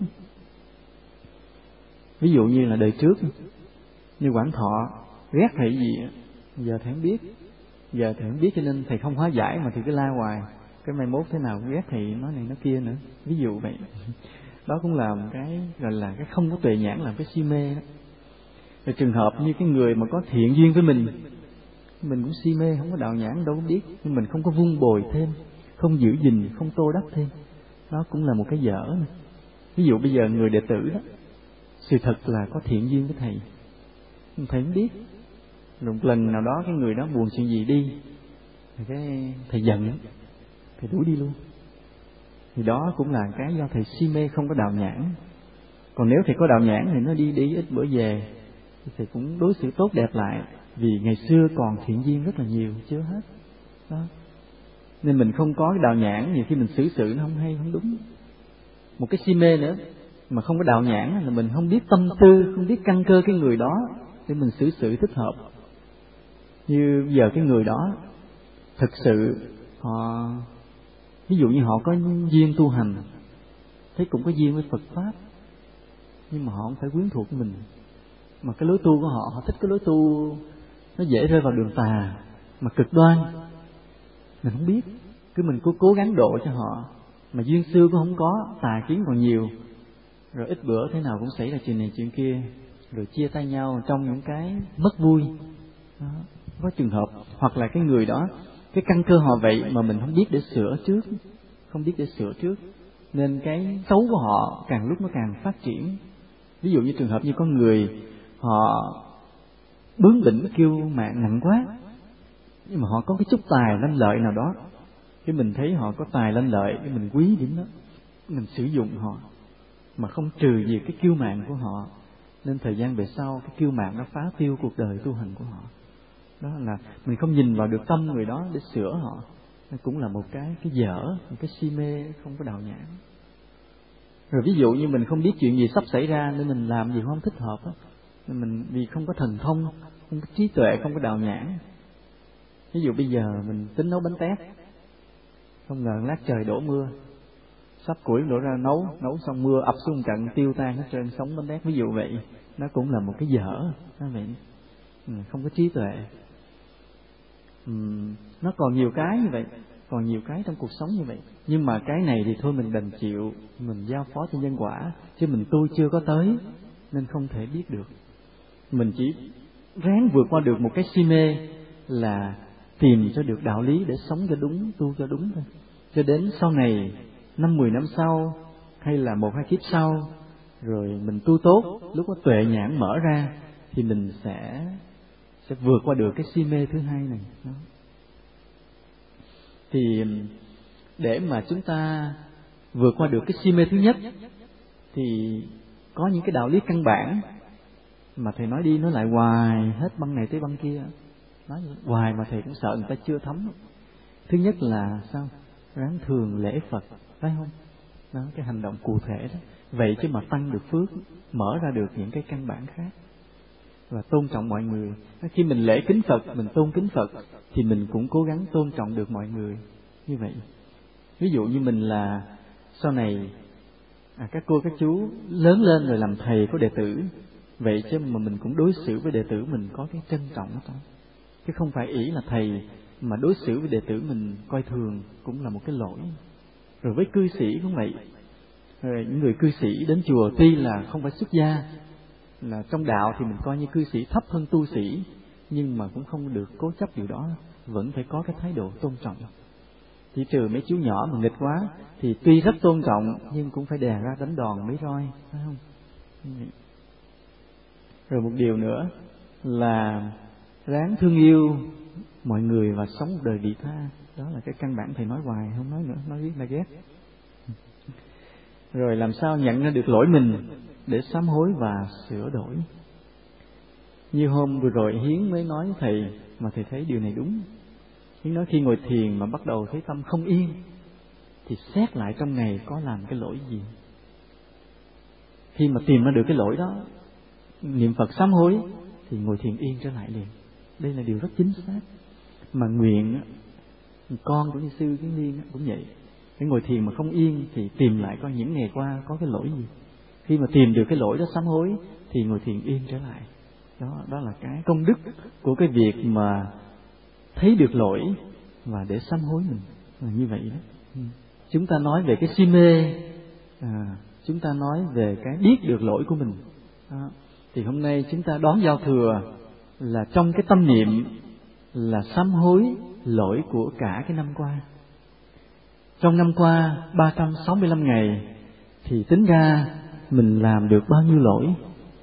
Ví dụ như là đời trước, như Quảng Thọ ghét thầy gì, giờ thầy không biết, cho nên thầy không hóa giải mà thì cứ la hoài. Cái mai mốt thế nào cũng ghét thầy nói này nói kia nữa, ví dụ vậy. Đó cũng là một cái gọi là cái không có tuệ nhãn, làm cái si mê đó. Rồi trường hợp như cái người mà có thiện duyên với mình cũng si mê, không có đạo nhãn đâu có biết, nhưng mình không có vun bồi thêm, không giữ gìn, không tô đắp thêm, đó cũng là một cái dở này. Ví dụ bây giờ người đệ tử đó, sự thật là có thiện duyên với thầy không biết. Rồi một lần nào đó cái người đó buồn chuyện gì đi, thì cái thầy giận, thầy đuổi đi luôn. Thì đó cũng là cái do thầy si mê, không có đạo nhãn. Còn nếu thầy có đạo nhãn thì nó đi ít bữa về thì thầy cũng đối xử tốt đẹp lại, vì ngày xưa còn thiện duyên rất là nhiều, chưa hết đó. Nên mình không có cái đạo nhãn, nhiều khi mình xử sự nó không hay, không đúng. Một cái si mê nữa mà không có đạo nhãn là mình không biết tâm tư, không biết căn cơ cái người đó để mình xử sự thích hợp. Như giờ cái người đó thực sự họ, ví dụ như họ có duyên tu hành, thấy cũng có duyên với Phật pháp, nhưng mà họ không phải quyến thuộc của mình, mà cái lối tu của họ thích cái lối tu nó dễ rơi vào đường tà mà cực đoan. Mình không biết, cứ mình cố gắng độ cho họ, mà duyên xưa cũng không có, tà kiến còn nhiều, rồi ít bữa thế nào cũng xảy ra chuyện này chuyện kia, rồi chia tay nhau trong những cái mất vui đó. Có trường hợp hoặc là cái người đó cái căn cơ họ vậy mà mình không biết để sửa trước, nên cái xấu của họ càng lúc nó càng phát triển. Ví dụ như trường hợp như có người họ bướng bỉnh kiêu mạn nặng quá, nhưng mà họ có cái chút tài lanh lợi nào đó, cái mình thấy họ có tài lanh lợi, cái mình quý điểm đó, mình sử dụng họ mà không trừ diệt cái kiêu mạn của họ, nên thời gian về sau cái kiêu mạn nó phá tiêu cuộc đời tu hành của họ. Đó là mình không nhìn vào được tâm người đó để sửa họ, nó cũng là một cái dở, một cái si mê, không có đạo nhãn. Rồi ví dụ như mình không biết chuyện gì sắp xảy ra nên mình làm gì không thích hợp á, mình vì không có thần thông, không có trí tuệ, không có đạo nhãn. Ví dụ bây giờ mình tính nấu bánh tét, không ngờ lát trời đổ mưa, sắp củi đổ ra nấu xong mưa ập xuống trận tiêu tan hết trơn sống bánh tét, ví dụ vậy. Nó cũng là một cái dở đó vậy. Không có trí tuệ. Nó còn nhiều cái như vậy, còn nhiều cái trong cuộc sống như vậy, nhưng mà cái này thì thôi mình đành chịu, mình giao phó cho nhân quả, chứ mình tu chưa có tới nên không thể biết được. Mình chỉ ráng vượt qua được một cái si mê là tìm cho được đạo lý để sống cho đúng, tu cho đúng thôi. Cho đến sau này 5-10 năm sau, hay là 1-2 kiếp sau, rồi mình tu tốt, lúc có tuệ nhãn mở ra thì mình sẽ vượt qua được cái si mê thứ hai này đó. Thì để mà chúng ta vượt qua được cái si mê thứ nhất thì có những cái đạo lý căn bản mà thầy nói đi nói lại hoài, hết băng này tới băng kia, nói hoài mà thầy cũng sợ người ta chưa thấm. Thứ nhất là sao? Ráng thường lễ Phật, phải không? Đó, cái hành động cụ thể đó. Vậy chứ mà tăng được phước, mở ra được những cái căn bản khác. Và tôn trọng mọi người. Khi mình lễ kính Phật, mình tôn kính Phật, thì mình cũng cố gắng tôn trọng được mọi người. Như vậy. Ví dụ như mình là sau này các cô các chú lớn lên rồi làm thầy có đệ tử, vậy chứ mà mình cũng đối xử với đệ tử mình có cái trân trọng đó. Chứ không phải ỷ là thầy mà đối xử với đệ tử mình coi thường, cũng là một cái lỗi. Rồi với cư sĩ cũng vậy. Rồi những người cư sĩ đến chùa tuy là không phải xuất gia, là trong đạo thì mình coi như cư sĩ thấp hơn tu sĩ, nhưng mà cũng không được cố chấp điều đó, vẫn phải có cái thái độ tôn trọng. Chỉ trừ mấy chú nhỏ mà nghịch quá thì tuy rất tôn trọng nhưng cũng phải đè ra đánh đòn mấy roi, phải không? Rồi một điều nữa là ráng thương yêu mọi người và sống một đời vị tha. Đó là cái căn bản thầy nói hoài, không nói nữa, nói biết là ghét. Rồi làm sao nhận ra được lỗi mình để sám hối và sửa đổi. Như hôm vừa rồi Hiến mới nói với thầy, mà thầy thấy điều này đúng. Hiến nói khi ngồi thiền mà bắt đầu thấy tâm không yên thì xét lại trong ngày có làm cái lỗi gì. Khi mà tìm ra được cái lỗi đó, niệm Phật sám hối thì ngồi thiền yên trở lại liền. Đây là điều rất chính xác. Mà nguyện con của như sư Kiến Niên cũng vậy. Cái ngồi thiền mà không yên thì tìm lại coi những ngày qua có cái lỗi gì. Khi mà tìm được cái lỗi đó sám hối thì ngồi thiền yên trở lại. Đó là cái công đức của cái việc mà thấy được lỗi và để sám hối mình là như vậy đó. Chúng ta nói về cái si mê, chúng ta nói về cái biết được lỗi của mình. Thì hôm nay chúng ta đón giao thừa là trong cái tâm niệm là sám hối lỗi của cả cái năm qua. Trong năm qua 365 ngày thì tính ra mình làm được bao nhiêu lỗi?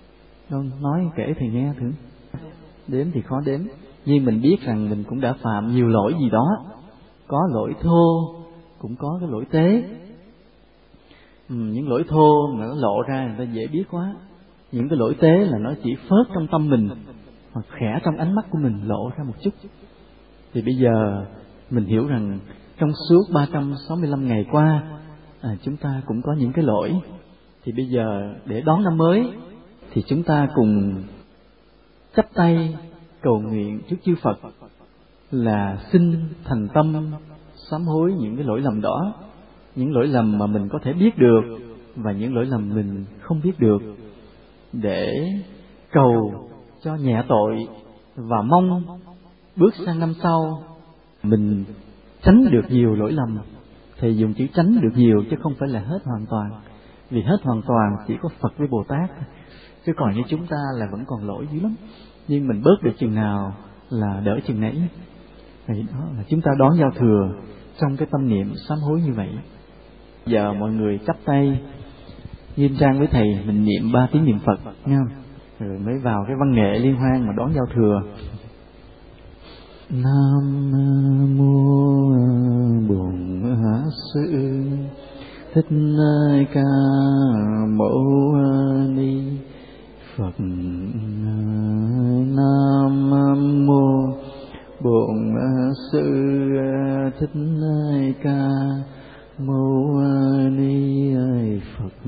Nói kể thầy nghe thử. Đếm thì khó đếm, nhưng mình biết rằng mình cũng đã phạm nhiều lỗi gì đó. Có lỗi thô, cũng có cái lỗi tế. Những lỗi thô mà nó lộ ra người ta dễ biết quá. Những cái lỗi tế là nó chỉ phớt trong tâm mình, hoặc khẽ trong ánh mắt của mình lộ ra một chút. Thì bây giờ mình hiểu rằng trong suốt 365 ngày qua chúng ta cũng có những cái lỗi. Thì bây giờ để đón năm mới thì chúng ta cùng chắp tay cầu nguyện trước chư Phật là xin thành tâm sám hối những cái lỗi lầm đó, những lỗi lầm mà mình có thể biết được và những lỗi lầm mình không biết được, để cầu cho nhẹ tội và mong bước sang năm sau mình tránh được nhiều lỗi lầm. Thầy dùng chữ tránh được nhiều chứ không phải là hết hoàn toàn, vì hết hoàn toàn chỉ có Phật với Bồ Tát, chứ còn như chúng ta là vẫn còn lỗi dữ lắm. Nhưng mình bớt được chừng nào là đỡ chừng nấy. Vậy đó là chúng ta đón giao thừa trong cái tâm niệm sám hối như vậy. Giờ mọi người chắp tay nghiêm trang với thầy, mình niệm 3 tiếng niệm Phật nha, rồi mới vào cái văn nghệ liên hoan mà đón giao thừa. Nam mô Bổn Sư Thích Ca Mâu Ni Phật. Nam mô Bổn Sư Thích Ca Mâu Ni Phật.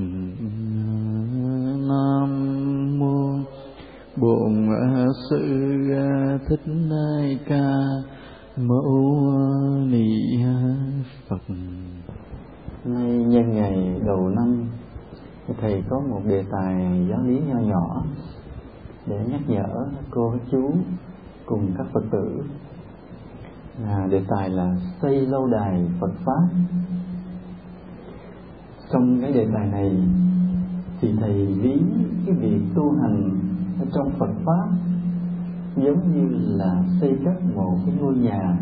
Nam mô Bổn Sư Thích Ca Mâu Ni Phật. Nay nhân ngày đầu năm, thầy có một đề tài giáo lý nho nhỏ để nhắc nhở cô các chú cùng các Phật tử. Đề tài là xây lâu đài Phật Pháp. Trong cái đề tài này thì thầy ví cái việc tu hành ở trong Phật Pháp giống như là xây cất một cái ngôi nhà.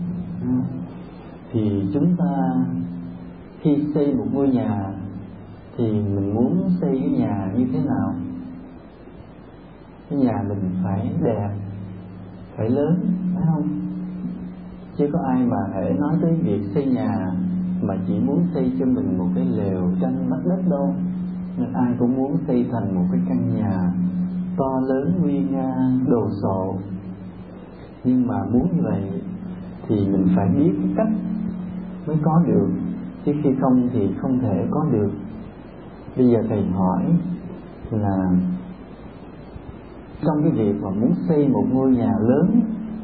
Thì chúng ta khi xây một ngôi nhà thì mình muốn xây cái nhà như thế nào? Cái nhà mình phải đẹp, phải lớn, phải không? Chứ có ai mà hễ nói tới việc xây nhà mà chỉ muốn xây cho mình một cái lều tranh vách đất đâu. Nên ai cũng muốn xây thành một cái căn nhà to lớn, nguy nga, đồ sộ. Nhưng mà muốn như vậy thì mình phải biết cái cách mới có được, chứ khi không thì không thể có được. Bây giờ thầy hỏi là trong cái việc mà muốn xây một ngôi nhà lớn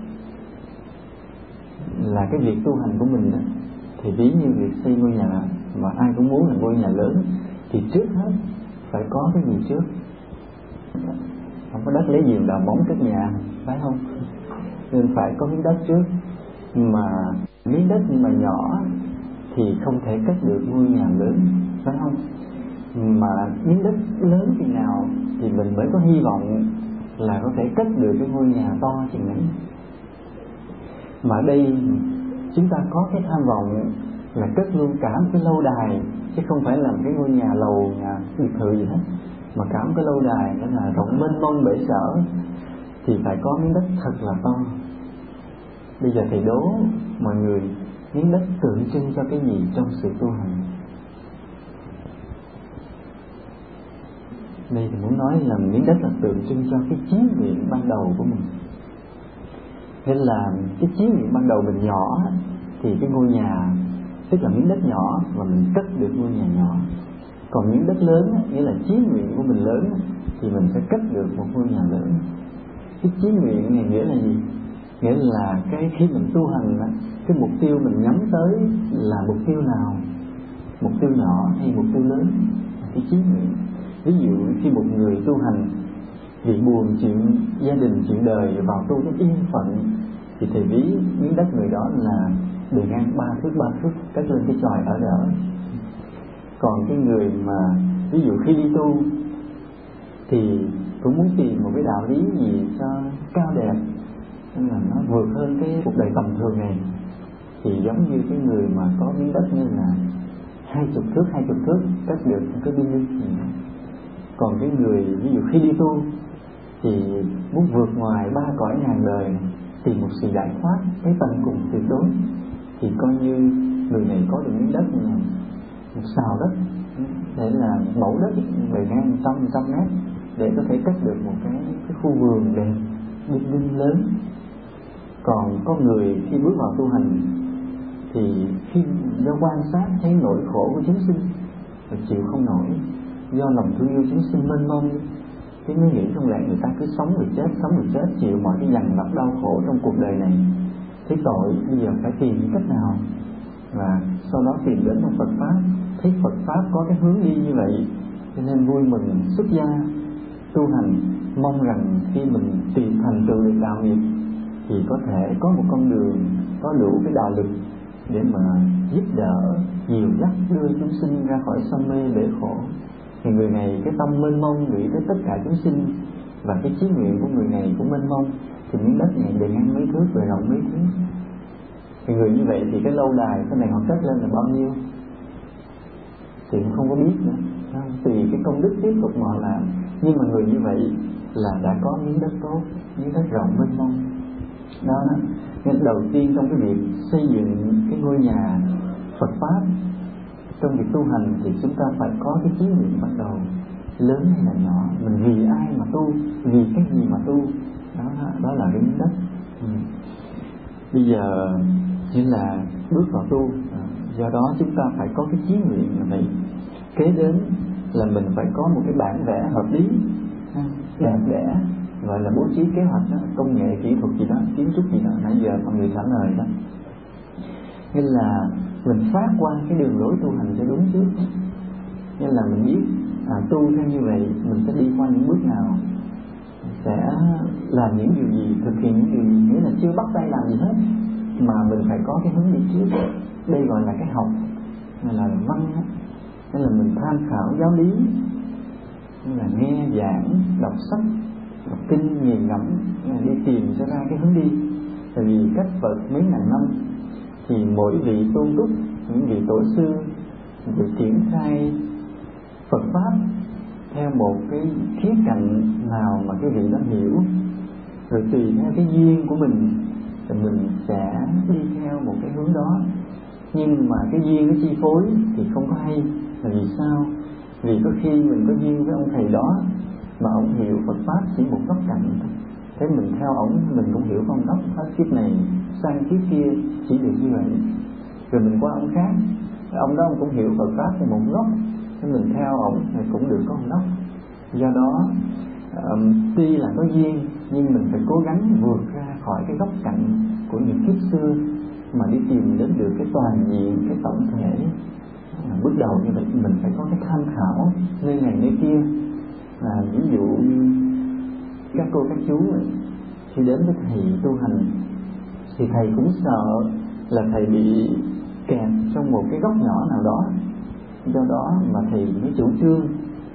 là cái việc tu hành của mình đó, thì ví như việc xây ngôi nhà mà ai cũng muốn là ngôi nhà lớn thì trước hết phải có cái gì trước? Không có đất lấy gì đào móng cất nhà, phải không? Nên phải có miếng đất trước. Mà miếng đất mà nhỏ thì không thể cất được ngôi nhà lớn, phải không? Mà miếng đất lớn chừng nào thì mình mới có hy vọng là có thể cất được cái ngôi nhà to chừng ấy. Mà đây chúng ta có cái tham vọng là cất luôn cả một cái lâu đài, chứ không phải là một cái ngôi nhà lầu, nhà biệt thự gì hết, mà cả một cái lâu đài đó là rộng mênh mông bể sở, thì phải có miếng đất thật là to. Bây giờ thầy đố mọi người, miếng đất tượng trưng cho cái gì trong sự tu hành? Đây thì muốn nói là miếng đất là tượng trưng cho cái chí nguyện ban đầu của mình. Nên là cái chí nguyện ban đầu mình nhỏ thì cái ngôi nhà, tức là miếng đất nhỏ và mình cất được ngôi nhà nhỏ. Còn miếng đất lớn nghĩa là chí nguyện của mình lớn thì mình sẽ cất được một ngôi nhà lớn. Cái chí nguyện này nghĩa là gì? Nghĩa là cái khi mình tu hành, cái mục tiêu mình nhắm tới là mục tiêu nào? Mục tiêu nhỏ hay mục tiêu lớn? Cái chí nguyện. Ví dụ khi một người tu hành vì buồn chuyện gia đình, chuyện đời vào tu cái yên phận thì thầy ví miếng đất người đó là bề ngang 3 thước cất lên cái chòi ở đỡ. Còn cái người mà ví dụ khi đi tu thì cũng muốn tìm một cái đạo lý gì cho cao đẹp, nên là nó vượt hơn cái cuộc đời tầm thường này, thì giống như cái người mà có miếng đất như là 20 thước cất được cái building gì đó. Còn cái người ví dụ khi đi tu thì muốn vượt ngoài 3 cõi ngàn đời, tìm một sự giải thoát cái tận cùng tuyệt đối, thì coi như người này có được miếng đất như là một sào đất, để là mẫu đất bề ngang 100 mét, để có thể cất được một cái khu vườn đẹp, building lớn. Còn có người khi bước vào tu hành thì khi do quan sát thấy nỗi khổ của chúng sinh và chịu không nổi, do lòng thương yêu chúng sinh mênh mông, cái mới nghĩ không lẽ người ta cứ sống rồi chết, chịu mọi cái dằn vặt đau khổ trong cuộc đời này, thấy tội, bây giờ phải tìm cách nào. Và sau đó tìm đến một Phật pháp, thấy Phật pháp có cái hướng đi như vậy, cho nên vui mừng xuất gia tu hành, mong rằng khi mình tìm thành tựu được đạo nghiệp thì có thể có một con đường, có đủ cái đạo lực để mà giúp đỡ, dìu dắt đưa chúng sinh ra khỏi sân mê bể khổ. Thì người này cái tâm mênh mông nghĩ tới tất cả chúng sinh, và cái chí nguyện của người này cũng mênh mông, thì miếng đất này bề ngang mấy thước, bề rộng mấy thước. Thì người như vậy thì cái lâu đài sau này họ cất lên là bao nhiêu thì cũng không có biết nữa, tùy cái công đức tiếp tục mà họ làm. Nhưng mà người như vậy là đã có miếng đất tốt, miếng đất rộng mênh mông đó. Nên đầu tiên trong cái việc xây dựng cái ngôi nhà Phật pháp, trong việc tu hành thì chúng ta phải có cái chí nguyện ban đầu, lớn hay là nhỏ, mình vì ai mà tu, vì cái gì mà tu, đó là cái miếng đất. Bây giờ như là bước vào tu, do đó chúng ta phải có cái chí nguyện là vậy. Kế đến là mình phải có một cái bản vẽ hợp lý, đẹp đẽ, gọi là bố trí kế hoạch đó, công nghệ kỹ thuật gì đó, kiến trúc gì đó, nãy giờ mọi người trả lời đó. Nên là mình phát qua cái đường lối tu hành cho đúng trước. Nên là mình biết tu theo như vậy mình sẽ đi qua những bước nào, sẽ làm những điều gì, thực hiện những điều gì, nghĩa là chưa bắt tay làm gì hết mà mình phải có cái hướng đi trước. Đây gọi là cái học, nên là văn á. Nên là mình tham khảo giáo lý, nên là nghe giảng, đọc sách, đọc kinh, nghiền ngẫm, đi tìm cho ra cái hướng đi. Tại vì cách Phật mấy ngàn năm thì mỗi vị tôn túc, những vị tổ sư để triển khai Phật pháp theo một cái khía cạnh nào mà cái vị đó hiểu, rồi tùy theo cái duyên của mình thì mình sẽ đi theo một cái hướng đó. Nhưng mà cái duyên nó chi phối thì không có hay. Là vì sao? Vì có khi mình có duyên với ông thầy đó mà ông hiểu Phật pháp chỉ một góc cạnh thôi, thế mình theo ổng mình cũng hiểu con góc hết, kiếp này sang kiếp kia chỉ được như vậy. Rồi mình qua ông khác, ông đó ông cũng hiểu Phật pháp thì một góc, thế mình theo ổng thì cũng được có một góc. Do đó tuy là có duyên nhưng mình phải cố gắng vượt ra khỏi cái góc cạnh của những kiếp xưa mà đi tìm đến được cái toàn diện, cái tổng thể. Bước đầu như vậy mình phải có cái tham khảo nơi này nơi kia. Ví dụ như các cô các chú này, khi đến với thầy tu hành thì thầy cũng sợ là thầy bị kẹt trong một cái góc nhỏ nào đó. Do đó mà thầy mới chủ trương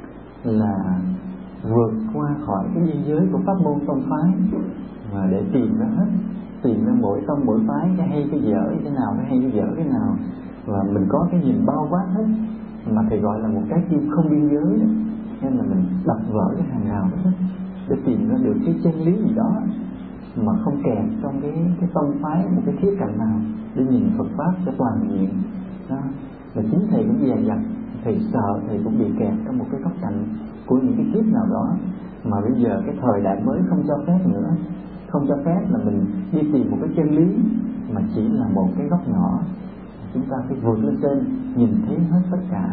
là vượt qua khỏi cái biên giới của pháp môn tông phái và để tìm ra hết, tìm ra mỗi tông mỗi phái cái hay cái dở cái nào, cái hay cái dở cái nào, và mình có cái nhìn bao quát hết, mà thầy gọi là một cái kim không biên giới đó. Nên là mình đập vỡ cái hàng rào đó hết để tìm ra được cái chân lý gì đó mà không kẹt trong cái tông phái một cái khía cạnh nào, để nhìn Phật pháp cho toàn diện đó. Và chính thầy cũng dè dặt, thầy sợ thầy cũng bị kẹt trong một cái góc cạnh của những cái kiếp nào đó, mà bây giờ cái thời đại mới không cho phép nữa, không cho phép là mình đi tìm một cái chân lý mà chỉ là một cái góc nhỏ. Chúng ta phải vượt lên trên, nhìn thấy hết tất cả.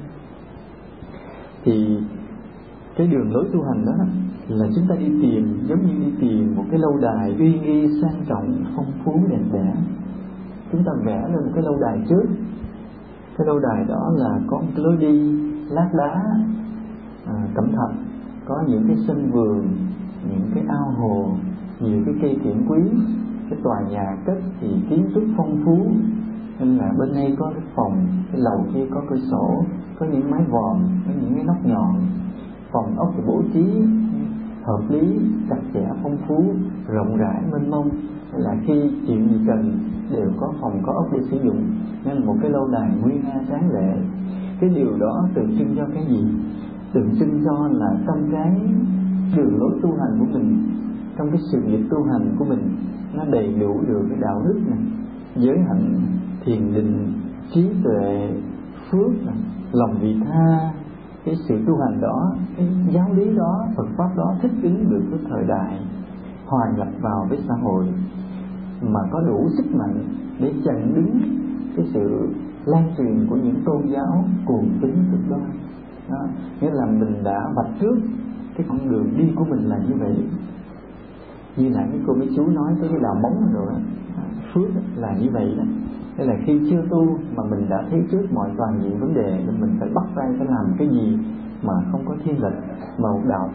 Thì cái đường lối tu hành đó là chúng ta đi tìm, giống như đi tìm một cái lâu đài uy nghi sang trọng, phong phú, đẹp đẽ. Chúng ta vẽ lên một cái lâu đài trước. Cái lâu đài đó là có một cái lối đi lát đá, cẩm thạch, có những cái sân vườn, những cái ao hồ, nhiều cái cây kiểng quý. Cái tòa nhà cất thì kiến trúc phong phú, nên là bên đây có cái phòng, cái lầu kia có cửa sổ, có những mái vòm, có những cái nóc nhọn. Phòng ốc được bố trí hợp lý, chặt chẽ, phong phú, rộng rãi, mênh mông. Nên là khi chuyện gì cần đều có phòng có ốc để sử dụng. Nên là một cái lâu đài nguy nga tráng lệ. Cái điều đó tượng trưng cho cái gì? Tượng trưng cho là trong cái đường lối tu hành của mình, trong cái sự nghiệp tu hành của mình, nó đầy đủ được cái đạo đức này, giới hạnh, thiền định, trí tuệ, phước này, lòng vị tha. Cái sự tu hành đó, cái giáo lý đó, Phật pháp đó thích ứng được với thời đại, hòa nhập vào với xã hội, mà có đủ sức mạnh để chặn đứng cái sự lan truyền của những tôn giáo cuồng tín cực đoan. Đó, nghĩa là mình đã vạch trước cái con đường đi của mình là như vậy. Như là cái cô mấy chú nói tới cái đạo móng rồi đó, phước là như vậy đó. Đây là khi chưa tu mà mình đã thấy trước mọi toàn diện vấn đề, nên mình phải bắt tay phải làm cái gì mà không có thiên lệch. Mà một đạo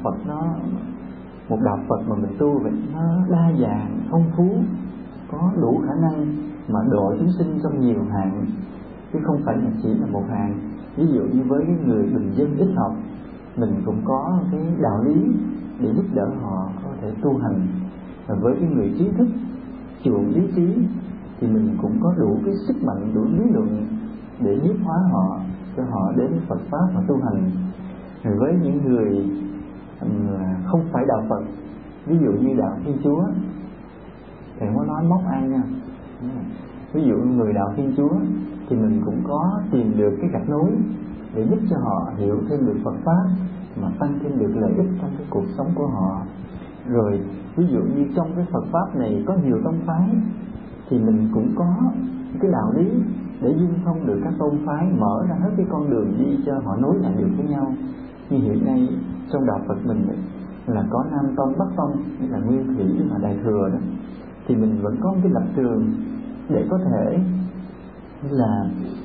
Phật mà mình tu vậy, nó đa dạng, phong phú, có đủ khả năng mà độ chúng sinh trong nhiều hạng, chứ không phải là chỉ là một hạng. Ví dụ như với cái người bình dân ít học, mình cũng có cái đạo lý để giúp đỡ họ có thể tu hành. Và với cái người trí thức chuộng lý trí thì mình cũng có đủ cái sức mạnh, đủ lý luận để nhiếp hóa họ, cho họ đến Phật pháp và tu hành. Rồi với những người không phải đạo Phật, ví dụ như đạo Thiên Chúa, thầy không có nói móc ai nha. Ví dụ người đạo Thiên Chúa thì mình cũng có tìm được cái gạch nối để giúp cho họ hiểu thêm được Phật pháp, mà tăng thêm được lợi ích trong cái cuộc sống của họ. Rồi ví dụ như trong cái Phật pháp này có nhiều tông phái, thì mình cũng có cái đạo lý để dung thông được các tôn phái, mở ra hết cái con đường đi cho họ nối lại được với nhau. Như hiện nay trong đạo Phật mình ấy, là có Nam Tông, Bắc Tông, như là Nguyên Thủy và Đại Thừa đó, thì mình vẫn có một cái lập trường để có thể là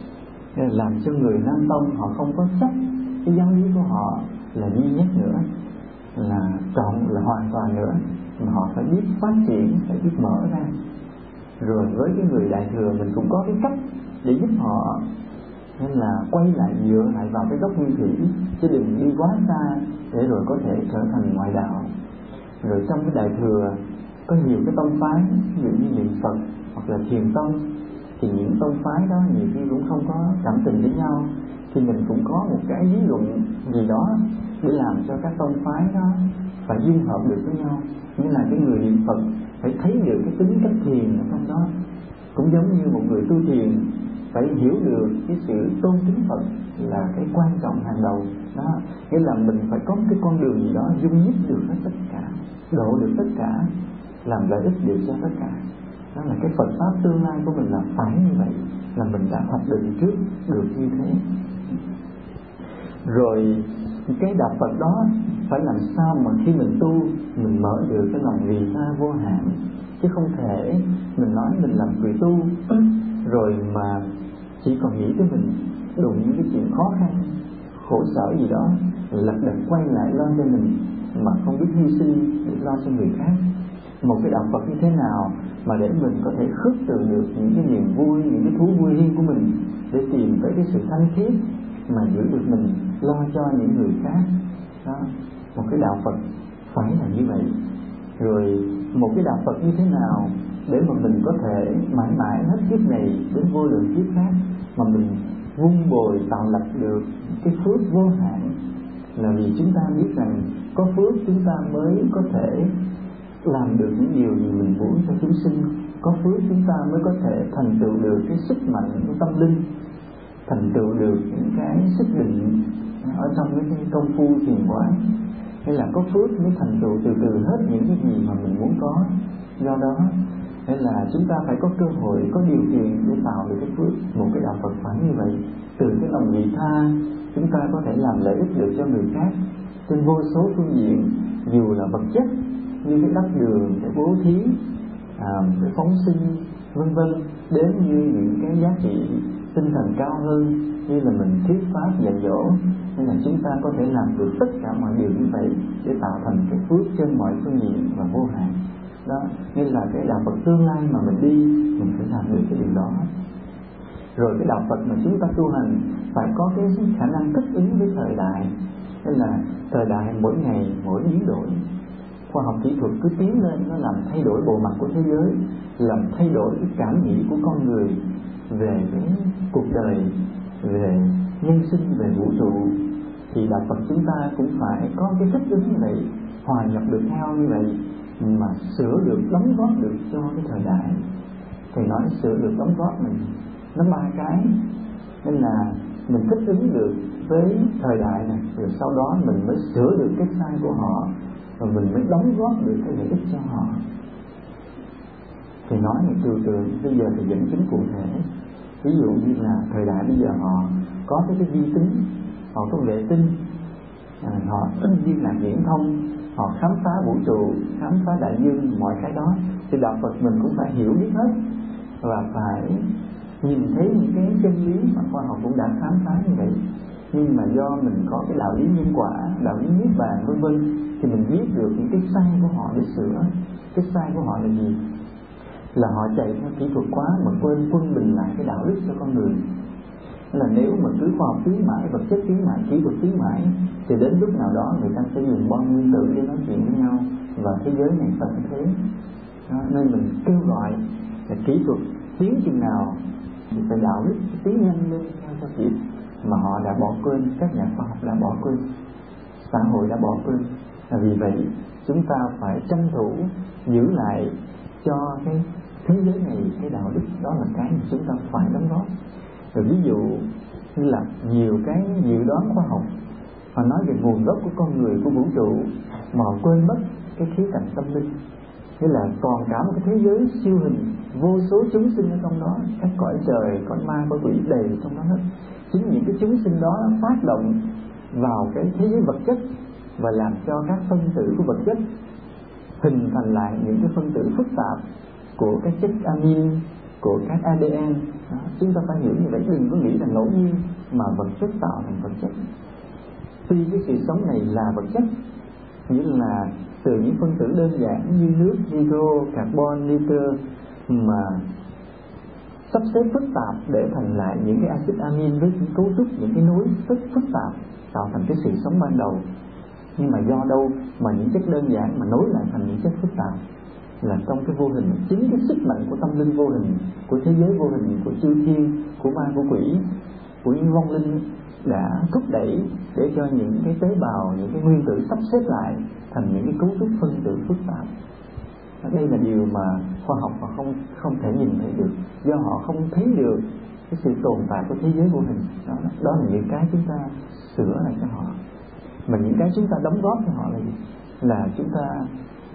làm cho người Nam Tông họ không có chấp cái giáo lý của họ là duy nhất nữa, là trọn, là hoàn toàn nữa, mà họ phải biết phát triển, phải biết mở ra. Rồi với cái người Đại Thừa mình cũng có cái cách để giúp họ, nên là quay lại, dựa lại vào cái gốc nguyên thủy, chứ đừng đi quá xa để rồi có thể trở thành ngoại đạo. Rồi trong cái Đại Thừa có nhiều cái tông phái, ví dụ như niệm Phật hoặc là Thiền Tông, thì những tông phái đó nhiều khi cũng không có cảm tình với nhau, thì mình cũng có một cái lý luận gì đó để làm cho các tông phái đó phải dung hợp được với nhau. Như là cái người niệm Phật phải thấy được cái tính cách thiền ở trong đó, cũng giống như một người tu thiền phải hiểu được cái sự tôn kính Phật là cái quan trọng hàng đầu đó. Nghĩa là mình phải có cái con đường gì đó dung nhiếp được hết tất cả, độ được tất cả, làm lợi ích được cho tất cả. Đó là cái Phật pháp tương lai của mình, là phải như vậy, là mình đã hoạch định trước được như thế. Rồi cái đạo Phật đó phải làm sao mà khi mình tu, mình mở được cái lòng vị tha vô hạn, chứ không thể mình nói mình làm người tu rồi mà chỉ còn nghĩ tới mình, đụng những cái chuyện khó khăn, khổ sở gì đó, lật đật quay lại lo cho mình, mà không biết hy sinh để lo cho người khác. Một cái đạo Phật như thế nào mà để mình có thể khước từ được những cái niềm vui, những cái thú vui riêng của mình, để tìm tới cái sự thanh khiết mà giữ được mình lo cho những người khác đó. Một cái đạo Phật phải là như vậy. Rồi một cái đạo Phật như thế nào để mà mình có thể mãi mãi hết kiếp này đến vô lượng kiếp khác mà mình vun bồi tạo lập được cái phước vô hạn. Là vì chúng ta biết rằng có phước chúng ta mới có thể làm được những điều gì mình muốn cho chúng sinh. Có phước chúng ta mới có thể thành tựu được cái sức mạnh của tâm linh. thành tựu được những cái sức định ở trong cái công phu thiền quán, hay là có phước mới thành tựu từ từ hết những cái gì mà mình muốn có. Do đó hay là chúng ta phải có cơ hội, có điều kiện để tạo được cái phước. Một cái đạo Phật phải như vậy. Từ cái lòng vị tha, chúng ta có thể làm lợi ích được cho người khác trên vô số phương diện, dù là vật chất như cái đắp đường, cái bố thí, cái phóng sinh vân vân, đến như những cái giá trị tinh thần cao hơn như là mình thuyết pháp dạy dỗ, nên là chúng ta có thể làm được tất cả mọi điều như vậy để tạo thành cái phước trên mọi phương diện và vô hạn. Đó nên là cái đạo Phật tương lai mà mình đi, mình phải làm được cái điều đó. Rồi cái đạo Phật mà chúng ta tu hành phải có cái khả năng thích ứng với thời đại. Nên là thời đại mỗi ngày mỗi biến đổi, khoa học kỹ thuật cứ tiến lên, nó làm thay đổi bộ mặt của thế giới, làm thay đổi cái cảm nghĩ của con người về cái cuộc đời, về nhân sinh, về vũ trụ. Thì đạo Phật chúng ta cũng phải có cái thích ứng như vậy, hòa nhập được theo như vậy, mà sửa được, đóng góp được cho cái thời đại. Thầy nói sửa được, đóng góp mình nó ba cái. Nên là mình thích ứng được với thời đại này, rồi sau đó mình mới sửa được cái sai của họ, rồi mình mới đóng góp được cái lợi ích cho họ. Thì nói này trừu tượng, bây giờ thì dẫn chứng cụ thể. Ví dụ như là thời đại bây giờ họ có cái vi tính, họ có vệ tinh, họ liên lạc viễn thông, họ khám phá vũ trụ, khám phá đại dương, mọi cái đó. Thì đạo Phật mình cũng phải hiểu biết hết và phải nhìn thấy những cái chân lý mà khoa học cũng đã khám phá như vậy. Nhưng mà do mình có cái đạo lý nhân quả, đạo lý niết bàn vân vân, thì mình biết được những cái sai của họ để sửa. Cái sai của họ là gì? Là họ chạy theo kỹ thuật quá mà quên quân bình lại cái đạo đức cho con người. Nên là nếu mà cứ khoa học tiến mãi, vật chất tiến mãi, kỹ thuật tiến mãi, thì đến lúc nào đó người ta sẽ dùng bom nguyên tử để nói chuyện với nhau, và thế giới này tận thế. Đó, nên mình kêu gọi là kỹ thuật tiến chừng nào thì phải đạo đức tiến nhanh lên theo cho kịp. Mà họ đã bỏ quên, các nhà khoa học đã bỏ quên, xã hội đã bỏ quên. Vì vậy chúng ta phải tranh thủ giữ lại cho cái thế giới này cái đạo đức. Đó là cái mà chúng ta phải đóng góp. Rồi ví dụ như là nhiều cái dự đoán khoa học, họ nói về nguồn gốc của con người, của vũ trụ, mà họ quên mất cái khía cạnh tâm linh. Nghĩa là còn cả một cái thế giới siêu hình, vô số chúng sinh ở trong đó, các cõi trời, cõi ma, cõi quỷ đầy trong đó hết. Chính những cái chúng sinh đó phát động vào cái thế giới vật chất và làm cho các phân tử của vật chất hình thành lại những cái phân tử phức tạp của các chất amin, của các ADN. Đó, chúng ta phải hiểu như vậy, đừng có nghĩ là ngẫu nhiên mà vật chất tạo thành vật chất. Tuy cái sự sống này là vật chất, nghĩa là từ những phân tử đơn giản như nước, hydro, carbon, nitơ, mà sắp xếp phức tạp để thành lại những cái axit amin với những cấu trúc, những cái nối rất phức tạp tạo thành cái sự sống ban đầu. Nhưng mà do đâu mà những chất đơn giản mà nối lại thành những chất phức tạp? Là trong cái vô hình, chính cái sức mạnh của tâm linh vô hình, của thế giới vô hình, của chư thiên, của ma, của quỷ, của những vong linh đã thúc đẩy để cho những cái tế bào, những cái nguyên tử sắp xếp lại thành những cái cấu trúc phân tử phức tạp. Đây là điều mà khoa học họ không thể nhìn thấy được, do họ không thấy được cái sự tồn tại của thế giới vô hình. Đó là những cái chúng ta sửa lại cho họ. Mà những cái chúng ta đóng góp cho họ là gì? Là chúng ta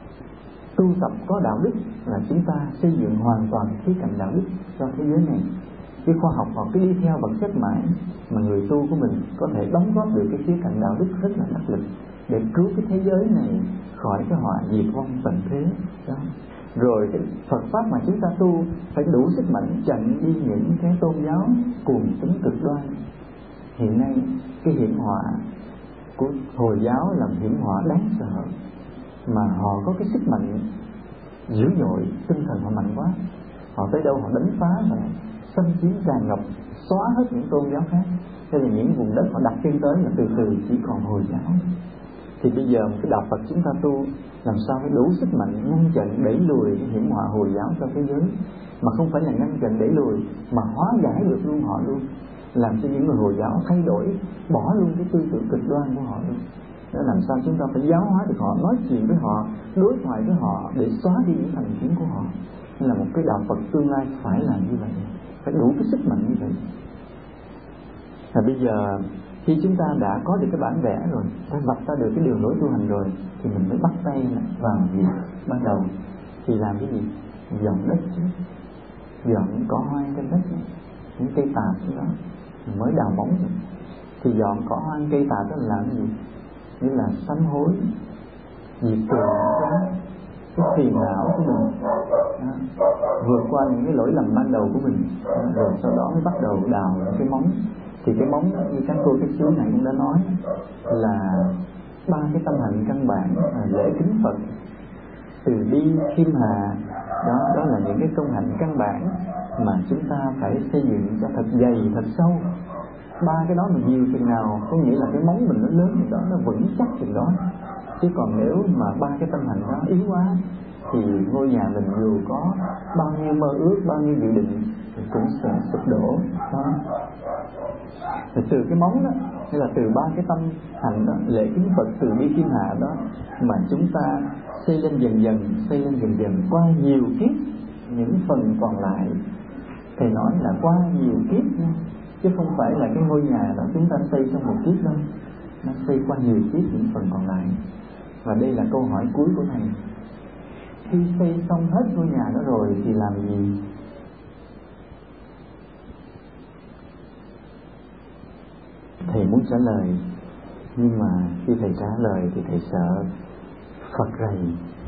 tu tập có đạo đức, là chúng ta xây dựng hoàn toàn khía cạnh đạo đức cho thế giới này. Cái khoa học họ cứ đi theo vật chất mãi, mà người tu của mình có thể đóng góp được cái khía cạnh đạo đức rất là đắc lực để cứu cái thế giới này khỏi cái họa diệt vong tận thế. Đó. Rồi cái Phật pháp mà chúng ta tu phải đủ sức mạnh chặn đi những cái tôn giáo cuồng tín cực đoan. Hiện nay cái hiểm họa của Hồi giáo là hiểm họa đáng sợ, mà họ có cái sức mạnh dữ dội, tinh thần họ mạnh quá, họ tới đâu họ đánh phá và xâm chiếm tràn ngập, xóa hết những tôn giáo khác. Thế là những vùng đất họ đặt chân tới là từ từ chỉ còn Hồi giáo. Thì bây giờ cái đạo Phật chúng ta tu làm sao phải đủ sức mạnh ngăn chặn đẩy lùi cái hiểm họa Hồi giáo cho thế giới, mà không phải là ngăn chặn đẩy lùi, mà hóa giải được luôn họ luôn, làm cho những người Hồi giáo thay đổi, bỏ luôn cái tư tưởng cực đoan của họ luôn. Để làm sao chúng ta phải giáo hóa được họ, nói chuyện với họ, đối thoại với họ để xóa đi những thành kiến của họ. Nên là một cái đạo Phật tương lai phải làm như vậy, phải đủ cái sức mạnh như vậy. Và bây giờ khi chúng ta đã có được cái bản vẽ rồi, ta vạch ra được cái đường lối tu hành rồi, thì mình mới bắt tay vào việc ban đầu. Thì làm cái gì? Dọn đất chứ, dọn cỏ hoang trên đất, những cây tạp đó mình mới đào móng rồi. Thì dọn cỏ hoang cây tạp đó là làm cái gì? Như là sám hối, diệt trừ cái phiền não của mình đó, vượt qua những cái lỗi lầm ban đầu của mình đó, rồi sau đó mới bắt đầu đào những cái móng. Thì cái móng đó, như các cô các chú này cũng đã nói, là 3 cái tâm hạnh căn bản, lễ kính Phật, từ bi khiêm hạ, đó là những cái công hạnh căn bản mà chúng ta phải xây dựng cho thật dày thật sâu. 3 cái đó mà nhiều chừng nào có nghĩa là cái móng mình nó lớn chừng đó, nó vững chắc chừng đó. Chứ còn nếu mà 3 cái tâm hạnh đó yếu quá thì ngôi nhà mình dù có bao nhiêu mơ ước, bao nhiêu dự định thì cũng sẽ sụp đổ đó. Thì từ cái móng đó, hay là từ 3 cái tâm hạnh đó, lễ kính Phật, từ bi khiêm hạ đó, mà chúng ta xây lên dần dần qua nhiều kiếp. Những phần còn lại thầy nói là qua nhiều kiếp nha, chứ không phải là cái ngôi nhà đó chúng ta xây trong một kiếp đâu, nó xây qua nhiều kiếp những phần còn lại. Và đây là câu hỏi cuối của thầy. Khi xây xong hết ngôi nhà đó rồi thì làm gì? Thầy muốn trả lời, nhưng mà khi thầy trả lời thì thầy sợ Phật rầy,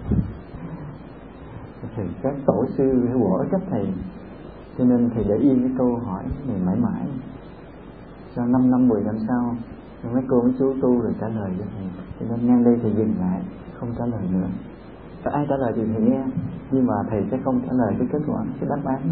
thì các tổ sư hay quở trách thầy, cho nên thầy để yên cái câu hỏi này mãi mãi, cho 5 năm 10 năm sau mấy cô mấy chú tu rồi trả lời cho thầy. Cho nên ngang đây thầy dừng lại, không trả lời nữa. Ai trả lời thì thầy nghe, nhưng mà thầy sẽ không trả lời cái kết quả, cái đáp án.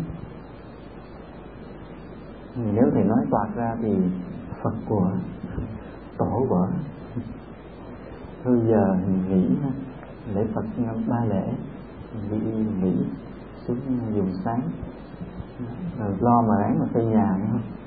Nếu thầy nói toạc ra thì Phật của tổ vợ. Thôi giờ mình nghỉ lễ Phật 3 lễ, mình đi nghỉ xuống giường sáng, rồi lo mà ráng mà xây nhà nữa không.